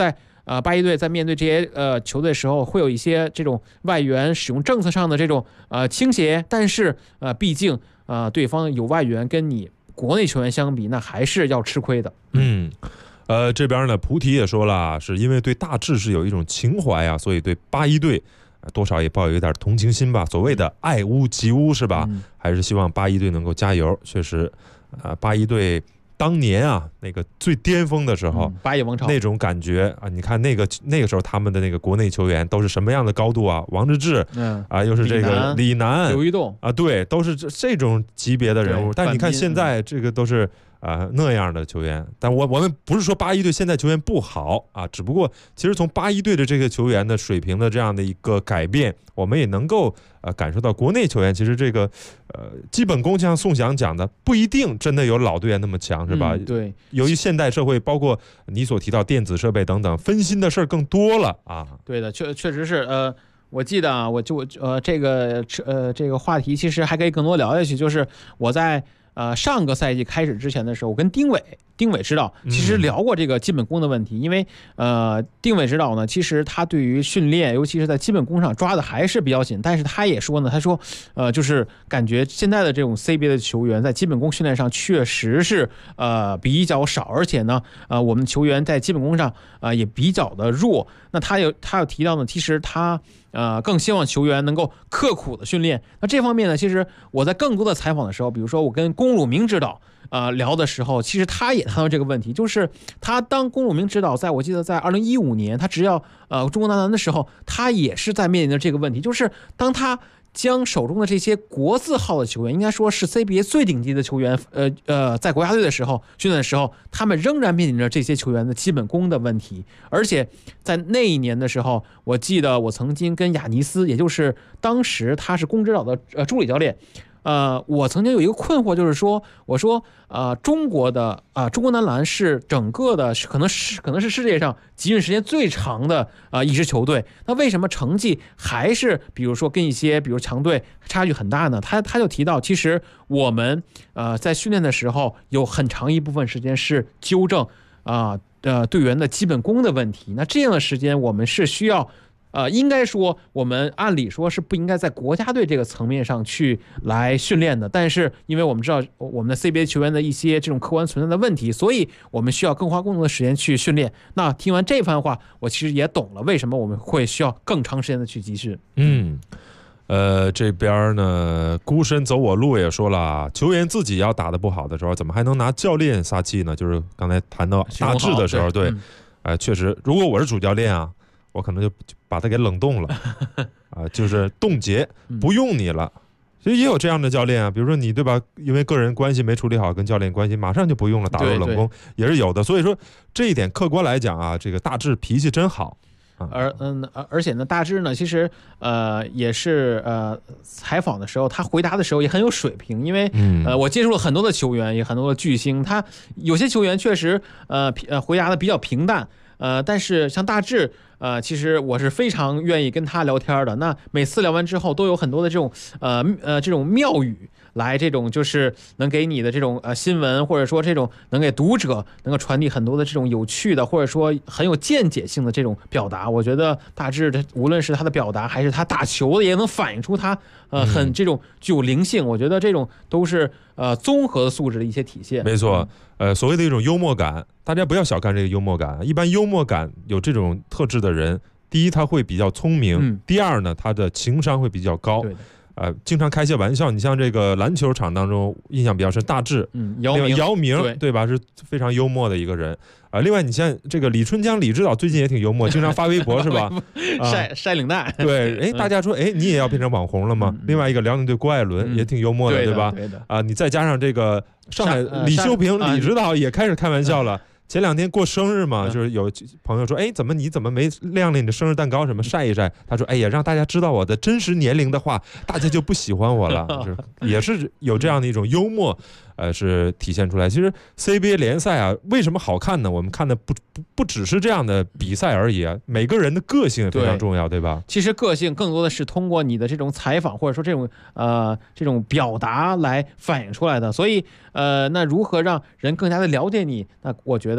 八一队在面对这些球队的时候，会有一些这种外援使用政策上的这种倾斜，但是毕竟对方有外援，跟你国内球员相比，那还是要吃亏的。 这边呢，菩提也说了，是因为对大致是有一种情怀啊，所以对八一队多少也抱有一点同情心吧。所谓的爱屋及乌是吧？还是希望八一队能够加油。确实，八一队当年啊，那个最巅峰的时候， 八一王朝那种感觉啊，你看那个时候他们的那个国内球员都是什么样的高度啊？王治郅，又是这个李楠、 刘一栋啊，对，都是这种级别的人物。但你看现在这个都是那样的球员。但我们不是说八一队现在球员不好啊，只不过其实从八一队的这个球员的水平的这样的一个改变，我们也能够感受到国内球员其实这个基本功，像宋翔讲的，不一定真的有老队员那么强，是吧？ 对， 由于现代社会，包括你所提到电子设备等等，分心的事儿更多了啊。 对的，确实是我记得啊，这个话题其实还可以更多聊下去，就是我在上个赛季开始之前的时候，我跟丁伟指导其实聊过这个基本功的问题。因为丁伟指导呢，其实他对于训练，尤其是在基本功上抓的还是比较紧，但是他也说呢，他说就是感觉现在的这种 CBA 的球员在基本功训练上确实是比较少，而且呢我们球员在基本功上也比较的弱。那他有提到呢，其实他更希望球员能够刻苦的训练。那这方面呢，其实我在更多的采访的时候，比如说我跟龚汝明指导聊的时候，其实他也谈到这个问题，就是他当龚汝明指导我记得在2015年他执教中国男篮的时候，他也是在面临着这个问题，就是当他将手中的这些国字号的球员，应该说是 CBA 最顶级的球员，在国家队的时候训练的时候，他们仍然面临着这些球员的基本功的问题。而且在那一年的时候，我记得我曾经跟亚尼斯，也就是当时他是龚指导的助理教练，我曾经有一个困惑，就是说，我说中国男篮是整个的可能是世界上集训时间最长的一支球队，那为什么成绩还是比如说跟一些比如强队差距很大呢？他就提到，其实我们在训练的时候有很长一部分时间是纠正队员的基本功的问题。那这样的时间我们是需要应该说我们按理说是不应该在国家队这个层面上去来训练的，但是因为我们知道我们的 CBA 球员的一些这种客观存在的问题，所以我们需要花更多的时间去训练。那听完这番话，我其实也懂了为什么我们会需要更长时间的去集训。 这边呢，孤身走我路也说了，球员自己要打得不好的时候，怎么还能拿教练撒气呢？就是刚才谈到大致的时候，对，确实，如果我是主教练啊，我可能就把他给冷冻了就是冻结，不用你了。其实也有这样的教练啊，比如说你对吧，因为个人关系没处理好，跟教练关系马上就不用了，打入冷宫也是有的。所以说这一点客观来讲啊，这个大致脾气真好。 而且呢，大致呢，其实也是采访的时候，他回答的时候也很有水平，因为我接触了很多的球员，也很多的巨星，他有些球员确实回答的比较平淡，但是像大致其实我是非常愿意跟他聊天的。那每次聊完之后，都有很多的这种妙语来，这种就是能给你的这种新闻，或者说这种能给读者能够传递很多的这种有趣的，或者说很有见解性的这种表达。我觉得大致的无论是他的表达，还是他打球的，也能反映出他很这种具有灵性。我觉得这种都是综合的素质的一些体现。 没错，所谓的一种幽默感，大家不要小看这个幽默感。一般幽默感有这种特质的人，第一他会比较聪明，第二呢他的情商会比较高。对的。经常开些玩笑，你像这个篮球场当中印象比较深，大致，姚明，对吧？是非常幽默的一个人另外，你像这个李春江李指导最近也挺幽默，经常发微博是吧？ 晒领带。 对，大家说，你也要变成网红了吗？另外一个辽宁队郭艾伦也挺幽默的，对吧？ 对的。 你再加上这个上海李修平李指导也开始开玩笑了。前2天过生日嘛，就是有朋友说，你怎么没亮你的生日蛋糕什么晒一晒？他说，呀，让大家知道我的真实年龄的话，大家就不喜欢我了。也是有这样的一种幽默，是体现出来。其实 CBA 联赛啊，为什么好看呢？我们看的不只是这样的比赛而已啊，每个人的个性也非常重要，对吧？ 其实个性更多的是通过你的这种采访，或者说这种表达来反映出来的。所以那如何让人更加的了解你？那我觉得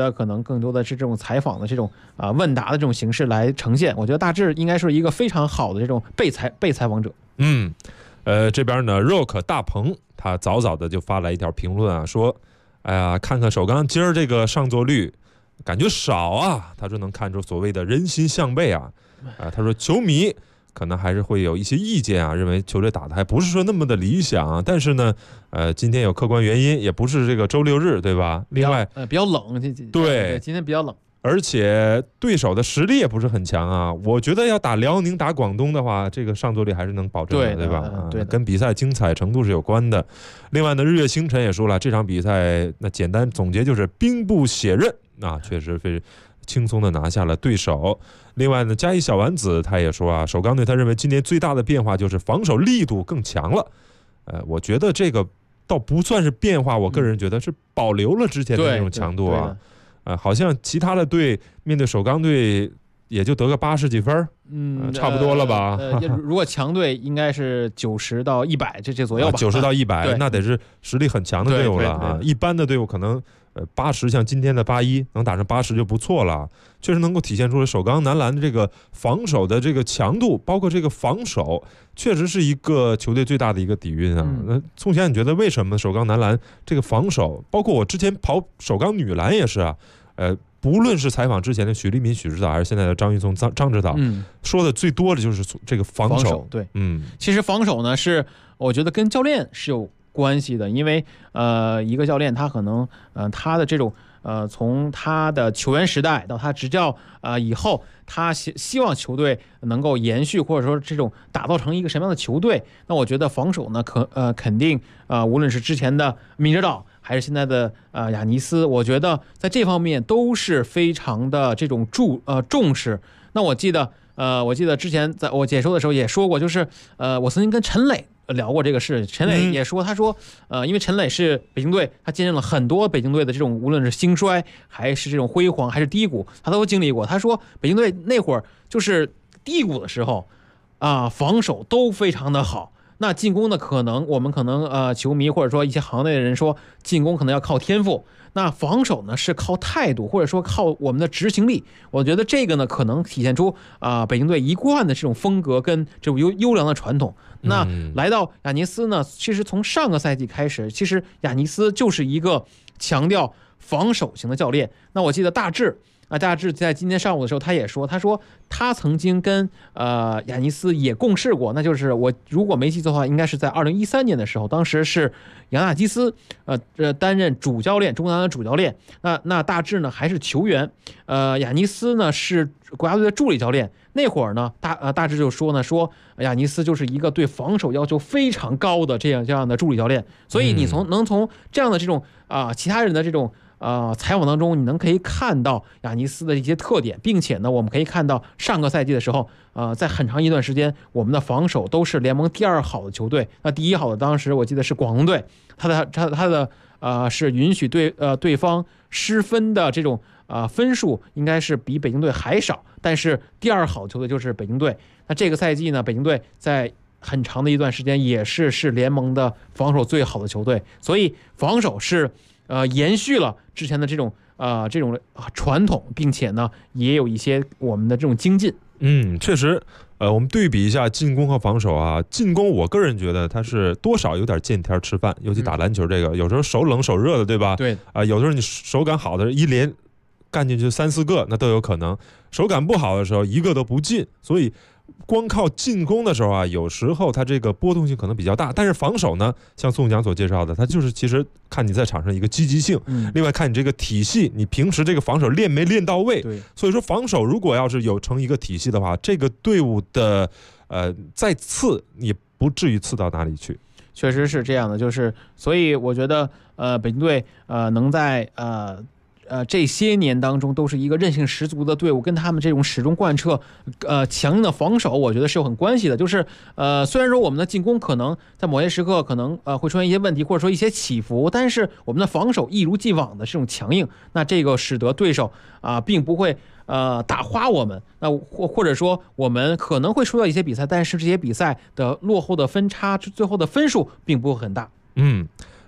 得可能更多的是这种采访的这种问答的这种形式来呈现。我觉得大致应该是一个非常好的这种被采访者。 这边呢 Rock 大鹏他早的就发来一条评论啊，说哎呀，看看首钢今儿这个上座率感觉少啊，他说能看出所谓的人心向背啊，他说球迷可能还是会有一些意见啊，认为球队打得还不是说那么的理想，但是呢，今天有客观原因，也不是这个周六日，对吧？另外， 比较冷，对，今天比较冷， 而且对手的实力也不是很强啊。我觉得要打辽宁、打广东的话，这个上座率还是能保证的，对吧？ 对， 跟比赛精彩程度是有关的。另外呢，日月星辰也说了，这场比赛那简单总结就是兵不血刃啊，确实非常轻松的拿下了对手。另外呢，嘉义小丸子他也说啊，首钢队他认为今年最大的变化就是防守力度更强了。我觉得这个倒不算是变化，我个人觉得是保留了之前的那种强度啊。好像其他的队面对首钢队也就得个80几分，差不多了吧？ 如果强队应该是90到100这左右吧。 90到100，那得是实力很强的队伍了啊。一般的队伍可能80，像今天的81能打上80就不错了，确实能够体现出来首钢男篮的这个防守的这个强度，包括这个防守，确实是一个球队最大的一个底蕴啊。那宋翔，你觉得为什么首钢男篮这个防守，包括我之前跑首钢女篮也是啊，不论是采访之前的许立民许指导，还是现在的张玉聪张指导，说的最多的就是这个防守。 对，其实防守呢是我觉得跟教练是有关系的，因为一个教练他可能他的这种从他的球员时代到他执教以后，他希望球队能够延续，或者说这种打造成一个什么样的球队，那我觉得防守呢肯定无论是之前的闵指导还是现在的亚尼斯，我觉得在这方面都是非常的这种重视。那我记得之前在我解说的时候也说过，就是我曾经跟陈磊聊过这个事，陈磊也说，他说因为陈磊是北京队，他见证了很多北京队的这种无论是兴衰还是这种辉煌还是低谷，他都经历过。他说北京队那会儿就是低谷的时候防守都非常的好，那进攻呢我们可能球迷或者说一些行内的人说进攻可能要靠天赋，那防守呢是靠态度，或者说靠我们的执行力。我觉得这个呢可能体现出北京队一贯的这种风格跟这种优良的传统。那来到亚尼斯呢，其实从上个赛季开始，其实亚尼斯就是一个强调防守型的教练。那我记得大致在今天上午的时候，他也说，他曾经跟亚尼斯也共事过，那就是我如果没记错的话，应该是在2013年的时候，当时是杨纳基斯担任主教练，中国男篮的主教练。那大致呢还是球员，亚尼斯呢是国家队的助理教练。那会儿呢大致就说亚尼斯就是一个对防守要求非常高的这样的助理教练。所以你能从这样的这种其他人的这种采访当中，你可以看到亚尼斯的一些特点，并且呢，我们可以看到上个赛季的时候，在很长一段时间，我们的防守都是联盟第2好的球队。那第1好的当时我记得是广东队，他的是允许对方失分的这种分数应该是比北京队还少，但是第2好球队就是北京队。那这个赛季呢，北京队在很长的一段时间也是联盟的防守最好的球队，所以防守是延续了之前的这种传统，并且呢也有一些我们的这种精进。 确实，我们对比一下进攻和防守啊。进攻我个人觉得它是多少有点见天吃饭，尤其打篮球这个，有时候手冷手热的，对吧？ 对有时候你手感好的一连干进去3、4个那都有可能，手感不好的时候一个都不进。所以光靠进攻的时候有时候它这个波动性可能比较大，但是防守呢，像宋江所介绍的，它就是其实看你在场上一个积极性，另外看你这个体系，你平时这个防守练没练到位。 对， 所以说防守如果要是有成一个体系的话，这个队伍的再次也不至于次到哪里去。 确实是这样的，就是所以我觉得北京队能在这些年当中都是一个韧性十足的队伍，跟他们这种始终贯彻强硬的防守，我觉得是有很关系的。就是虽然说我们的进攻可能在某些时刻可能会出现一些问题，或者说一些起伏，但是我们的防守一如既往的这种强硬，那这个使得对手并不会打花我们。那或者说我们可能会输掉一些比赛，但是这些比赛的落后的分差，最后的分数并不会很大。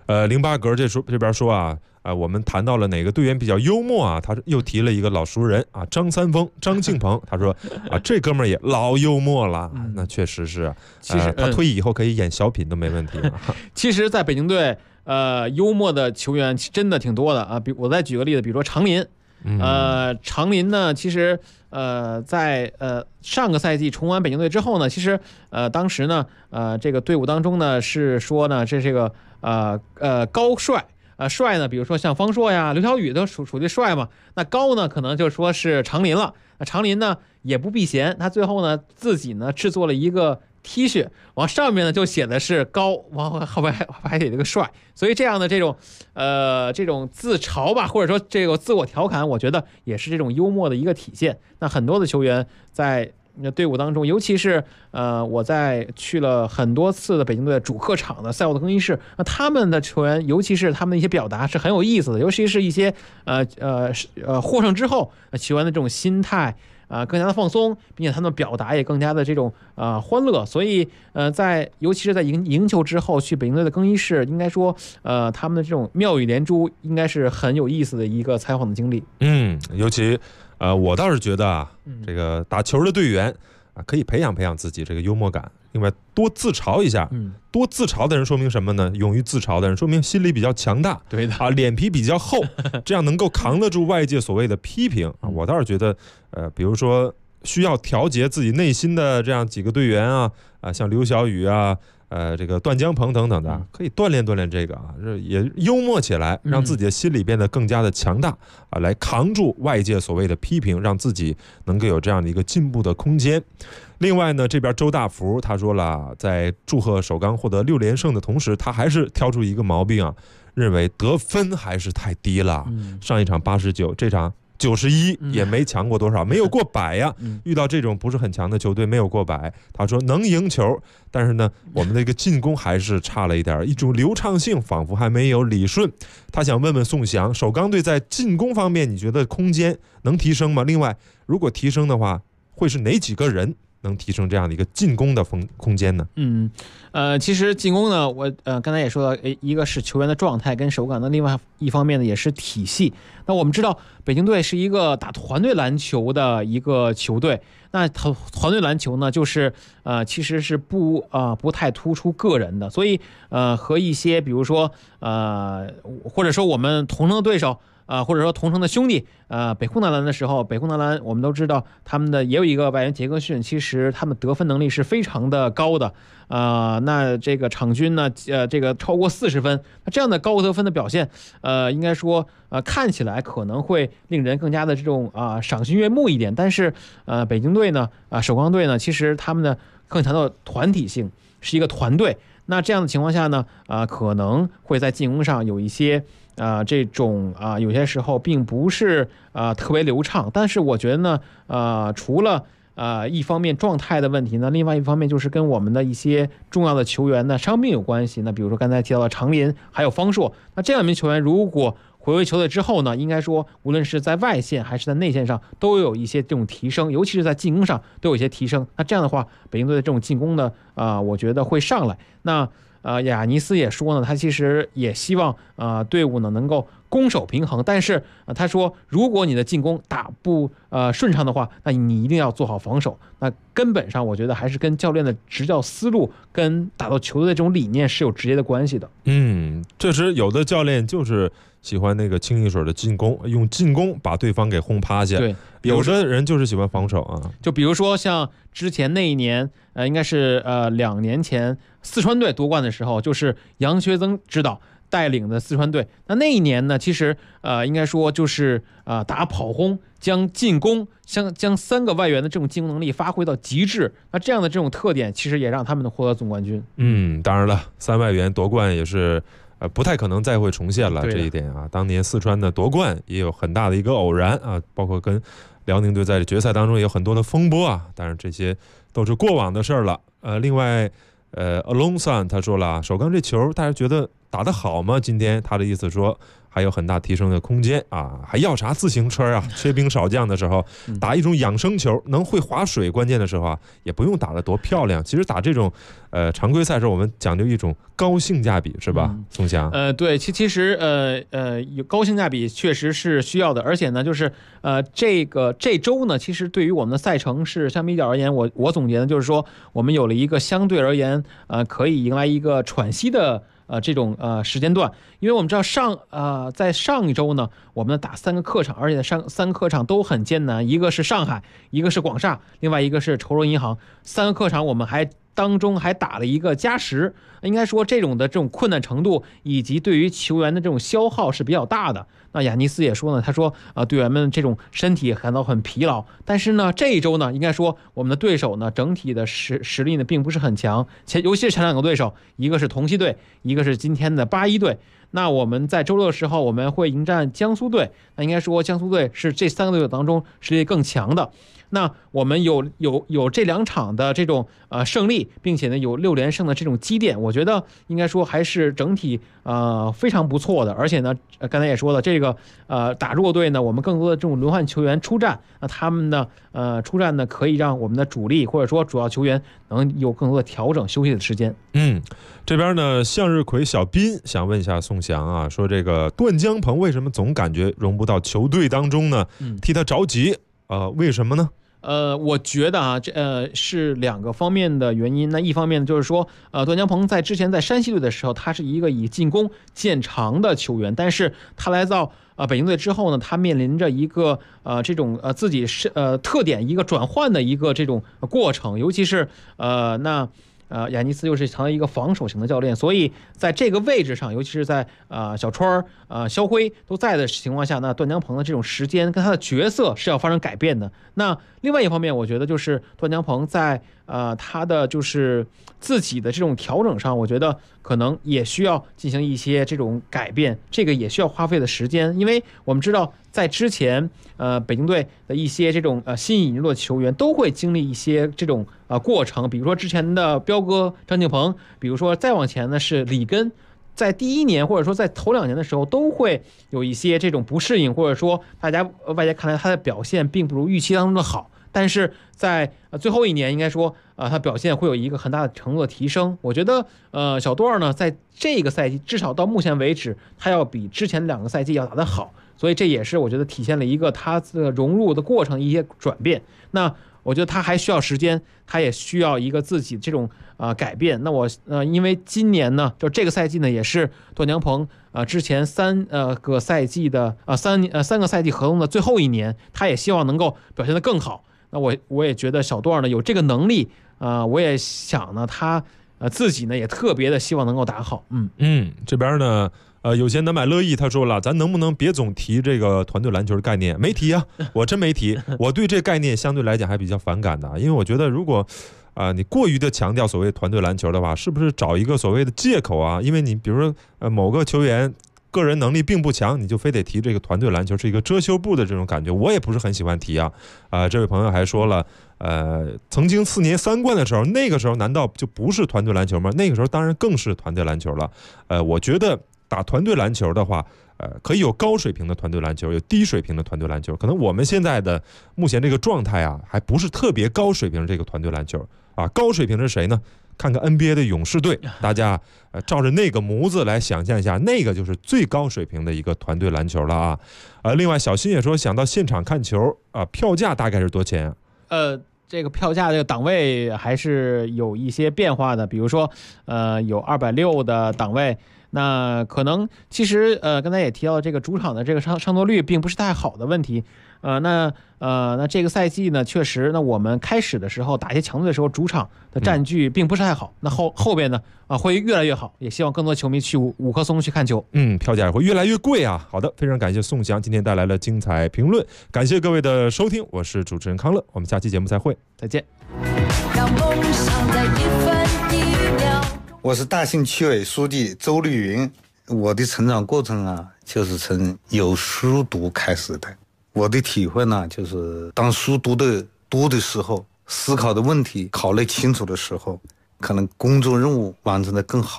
08格这边说啊，我们谈到了哪个队员比较幽默啊？他又提了一个老熟人啊，张三丰、张庆鹏。他说啊，这哥们儿也老幽默了。那确实是啊， 其实他退役以后可以演小品都没问题。 其实，在北京队，幽默的球员真的挺多的啊。我再举个例子，比如说常林。常林呢，其实在上个赛季重返北京队之后呢，其实当时呢这个队伍当中呢是说呢这个高帅帅呢，比如说像方硕呀、刘晓宇都属于帅嘛，那高呢可能就说是常林了。那常林呢也不避嫌，他最后呢自己呢制作了一个 T 恤，往上面呢就写的是高，往后边还写了个帅，所以这样的这种自嘲吧，或者说这个自我调侃，我觉得也是这种幽默的一个体现。那很多的球员在队伍当中，尤其是我在去了很多次的北京队主客场的赛后的更衣室，那他们的球员，尤其是他们的一些表达是很有意思的，尤其是一些获胜之后球员的这种心态。更加的放松，并且他们的表达也更加的这种欢乐，所以尤其是在赢球之后去北京队的更衣室，应该说他们的这种妙语连珠，应该是很有意思的一个采访的经历。 尤其我倒是觉得啊，这个打球的队员啊，可以培养培养自己这个幽默感。另外，多自嘲一下，多自嘲的人说明什么呢？勇于自嘲的人说明心理比较强大， 对的脸皮比较厚，这样能够扛得住外界所谓的批评啊。我倒是觉得，比如说需要调节自己内心的这样几个队员啊，像刘晓宇啊。这个段江鹏等等的，可以锻炼锻炼这个啊，也幽默起来，让自己的心理变得更加的强大啊，来扛住外界所谓的批评，让自己能够有这样的一个进步的空间。另外呢，这边周大福他说了，在祝贺首钢获得6连胜的同时，他还是挑出一个毛病啊，认为得分还是太低了。上一场89，这场91也没强过多少，没有过100呀。遇到这种不是很强的球队，没有过100，他说能赢球，但是呢，我们的一个进攻还是差了一点，一种流畅性仿佛还没有理顺。他想问问宋翔，首钢队在进攻方面，你觉得空间能提升吗？另外，如果提升的话，会是哪几个人能提升这样的一个进攻的空间呢？ 其实进攻呢，我刚才也说到，一个是球员的状态跟手感，那另外一方面呢也是体系。那我们知道北京队是一个打团队篮球的一个球队，那团队篮球呢，就是其实是不太突出个人的，所以和一些比如说或者说我们同城的对手。或者说同城的兄弟，北控男篮的时候，北控男篮我们都知道他们的也有一个外援杰克逊，其实他们得分能力是非常的高的，那这个场均呢，这个超过40分，那这样的高得分的表现，应该说看起来可能会令人更加的这种赏心悦目一点，但是北京队呢，首钢队呢，其实他们呢更强调团体性，是一个团队，那这样的情况下呢，可能会在进攻上有一些。这种有些时候并不是特别流畅，但是我觉得呢，除了一方面状态的问题呢，另外一方面就是跟我们的一些重要的球员的伤病有关系。那比如说刚才提到的常林还有方硕，那这两名球员如果回归球队之后呢，应该说无论是在外线还是在内线上都有一些这种提升，尤其是在进攻上都有一些提升。那这样的话，北京队的这种进攻呢，我觉得会上来。那亚尼斯也说呢，他其实也希望队伍呢能够攻守平衡，但是他说，如果你的进攻打不顺畅的话，那你一定要做好防守。那根本上我觉得还是跟教练的执教思路跟打到球队的这种理念是有直接的关系的。 确实有的教练就是喜欢那个清一水的进攻，用进攻把对方给轰趴下。 对， 有的人就是喜欢防守啊。 就比如说像之前那一年，应该是2年前四川队夺冠的时候，就是杨学增指导带领的四川队。那一年呢，其实应该说就是打跑轰，将进攻将3个外援的这种进攻能力发挥到极致。那这样的这种特点，其实也让他们获得总冠军。 当然了，3外援夺冠也是。不太可能再会重现了这一点啊！当年四川的夺冠也有很大的一个偶然啊，包括跟辽宁队在决赛当中也有很多的风波啊，当然这些都是过往的事儿了。另外，Alonso 他说了，首钢这球大家觉得打得好吗？今天他的意思说还有很大提升的空间啊，还要啥自行车啊？缺兵少将的时候，打一种养生球，能会划水，关键的时候啊，也不用打得多漂亮。其实打这种常规赛时候，我们讲究一种高性价比，是吧？宋翔？ 对，其实有高性价比确实是需要的，而且呢，就是这周呢，其实对于我们的赛程是相比较而言，我总结的就是说，我们有了一个相对而言可以迎来一个喘息的。这种时间段，因为我们知道在上一周呢，我们打3个客场，而且3个客场都很艰难，一个是上海，一个是广厦，另外一个是筹州银行，3个客场我们当中还打了一个加时，应该说这种困难程度以及对于球员的这种消耗是比较大的。那雅尼斯也说呢，他说队员们这种身体感到很疲劳，但是呢这一周呢，应该说我们的对手呢整体的实力呢并不是很强，尤其是前2个对手，一个是同曦队，一个是今天的81队。那我们在周6的时候我们会迎战江苏队，那应该说江苏队是这3个队手当中实力更强的。那我们有这2场的这种胜利，并且呢有6连胜的这种积淀，我觉得应该说还是整体非常不错的。而且呢刚才也说了，这个打弱队呢，我们更多的这种轮换球员出战，那他们呢出战呢可以让我们的主力或者说主要球员能有更多的调整休息的时间。 这边呢向日葵小斌想问一下宋翔啊，说这个段江鹏为什么总感觉融不到球队当中呢？替他着急为什么呢？ 我觉得是2个方面的原因。那一方面就是说，段江鹏之前在山西队的时候，他是一个以进攻见长的球员，但是他来到北京队之后呢，他面临着一个这种自己是特点一个转换的一个这种过程，尤其是雅尼斯又是成为一个防守型的教练，所以在这个位置上，尤其是在小川肖辉都在的情况下，那段江鹏的这种时间跟他的角色是要发生改变的。那另外一方面，我觉得就是段江鹏在他的就是自己的这种调整上，我觉得可能也需要进行一些这种改变，这个也需要花费的时间，因为我们知道在之前北京队的一些这种新引入的球员都会经历一些这种过程，比如说之前的彪哥张敬鹏，比如说再往前呢是里根，在第1年或者说在头2年的时候都会有一些这种不适应，或者说外界看来他的表现并不如预期当中的好，但是在最后1年应该说他表现会有一个很大的程度的提升。我觉得小段呢在这个赛季至少到目前为止，他要比之前2个赛季要打得好，所以这也是我觉得体现了一个他的融入的过程一些转变。那我觉得他还需要时间，他也需要一个自己这种改变。那因为今年呢，就这个赛季呢，也是段江鹏之前3个赛季的3个赛季合同的最后1年，他也希望能够表现得更好。那我也觉得小段呢有这个能力我也想呢他自己呢也特别的希望能够打好。 这边呢有钱难买乐意，他说了，咱能不能别总提这个团队篮球的概念？没提啊，我真没提。我对这概念相对来讲还比较反感的，因为我觉得如果你过于的强调所谓团队篮球的话，是不是找一个所谓的借口啊？因为你比如说某个球员个人能力并不强，你就非得提这个团队篮球，是一个遮羞布的这种感觉，我也不是很喜欢提啊。这位朋友还说了，曾经4年3冠的时候，那个时候难道就不是团队篮球吗？那个时候当然更是团队篮球了。我觉得打团队篮球的话，可以有高水平的团队篮球，有低水平的团队篮球。可能我们现在的目前这个状态啊，还不是特别高水平的这个团队篮球啊。高水平的是谁呢？看看 NBA 的勇士队，大家照着那个模子来想象一下，那个就是最高水平的一个团队篮球了啊。另外小新也说，想到现场看球票价大概是多钱？ 这个票价这个档位还是有一些变化的，比如说有260的档位。那可能其实刚才也提到这个主场的这个上座率并不是太好的问题。那这个赛季呢，确实，那我们开始的时候打一些强队的时候，主场的占据并不是太好。那后边呢会越来越好，也希望更多球迷去五棵松去看球。 票价也会越来越贵啊。好的，非常感谢宋翔今天带来了精彩评论，感谢各位的收听，我是主持人康乐，我们下期节目再会， 再见。 让梦想在1分1秒。 我是大兴区委书记周绿云，我的成长过程啊，就是从有书读开始的。我的体会呢，就是当书读的多的时候，思考的问题考虑清楚的时候，可能工作任务完成的更好，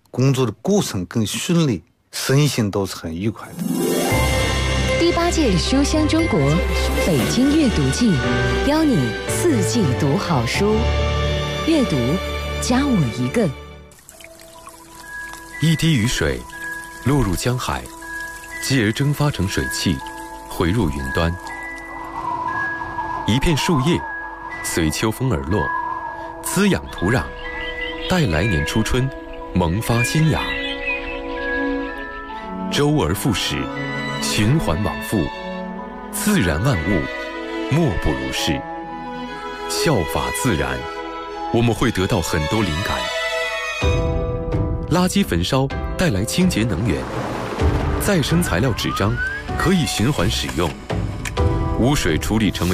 工作的过程更顺利，身心都是很愉快的。 第8届书香中国北京阅读季，邀你4季读好书，阅读加我一个。 一滴雨水落入江海，继而蒸发成水汽，回入云端。一片树叶随秋风而落，滋养土壤，待来年初春萌发新芽。周而复始，循环往复，自然万物莫不如是。效法自然，我们会得到很多灵感。垃圾焚烧带来清洁能源，再生材料纸张可以循环使用，污水处理成为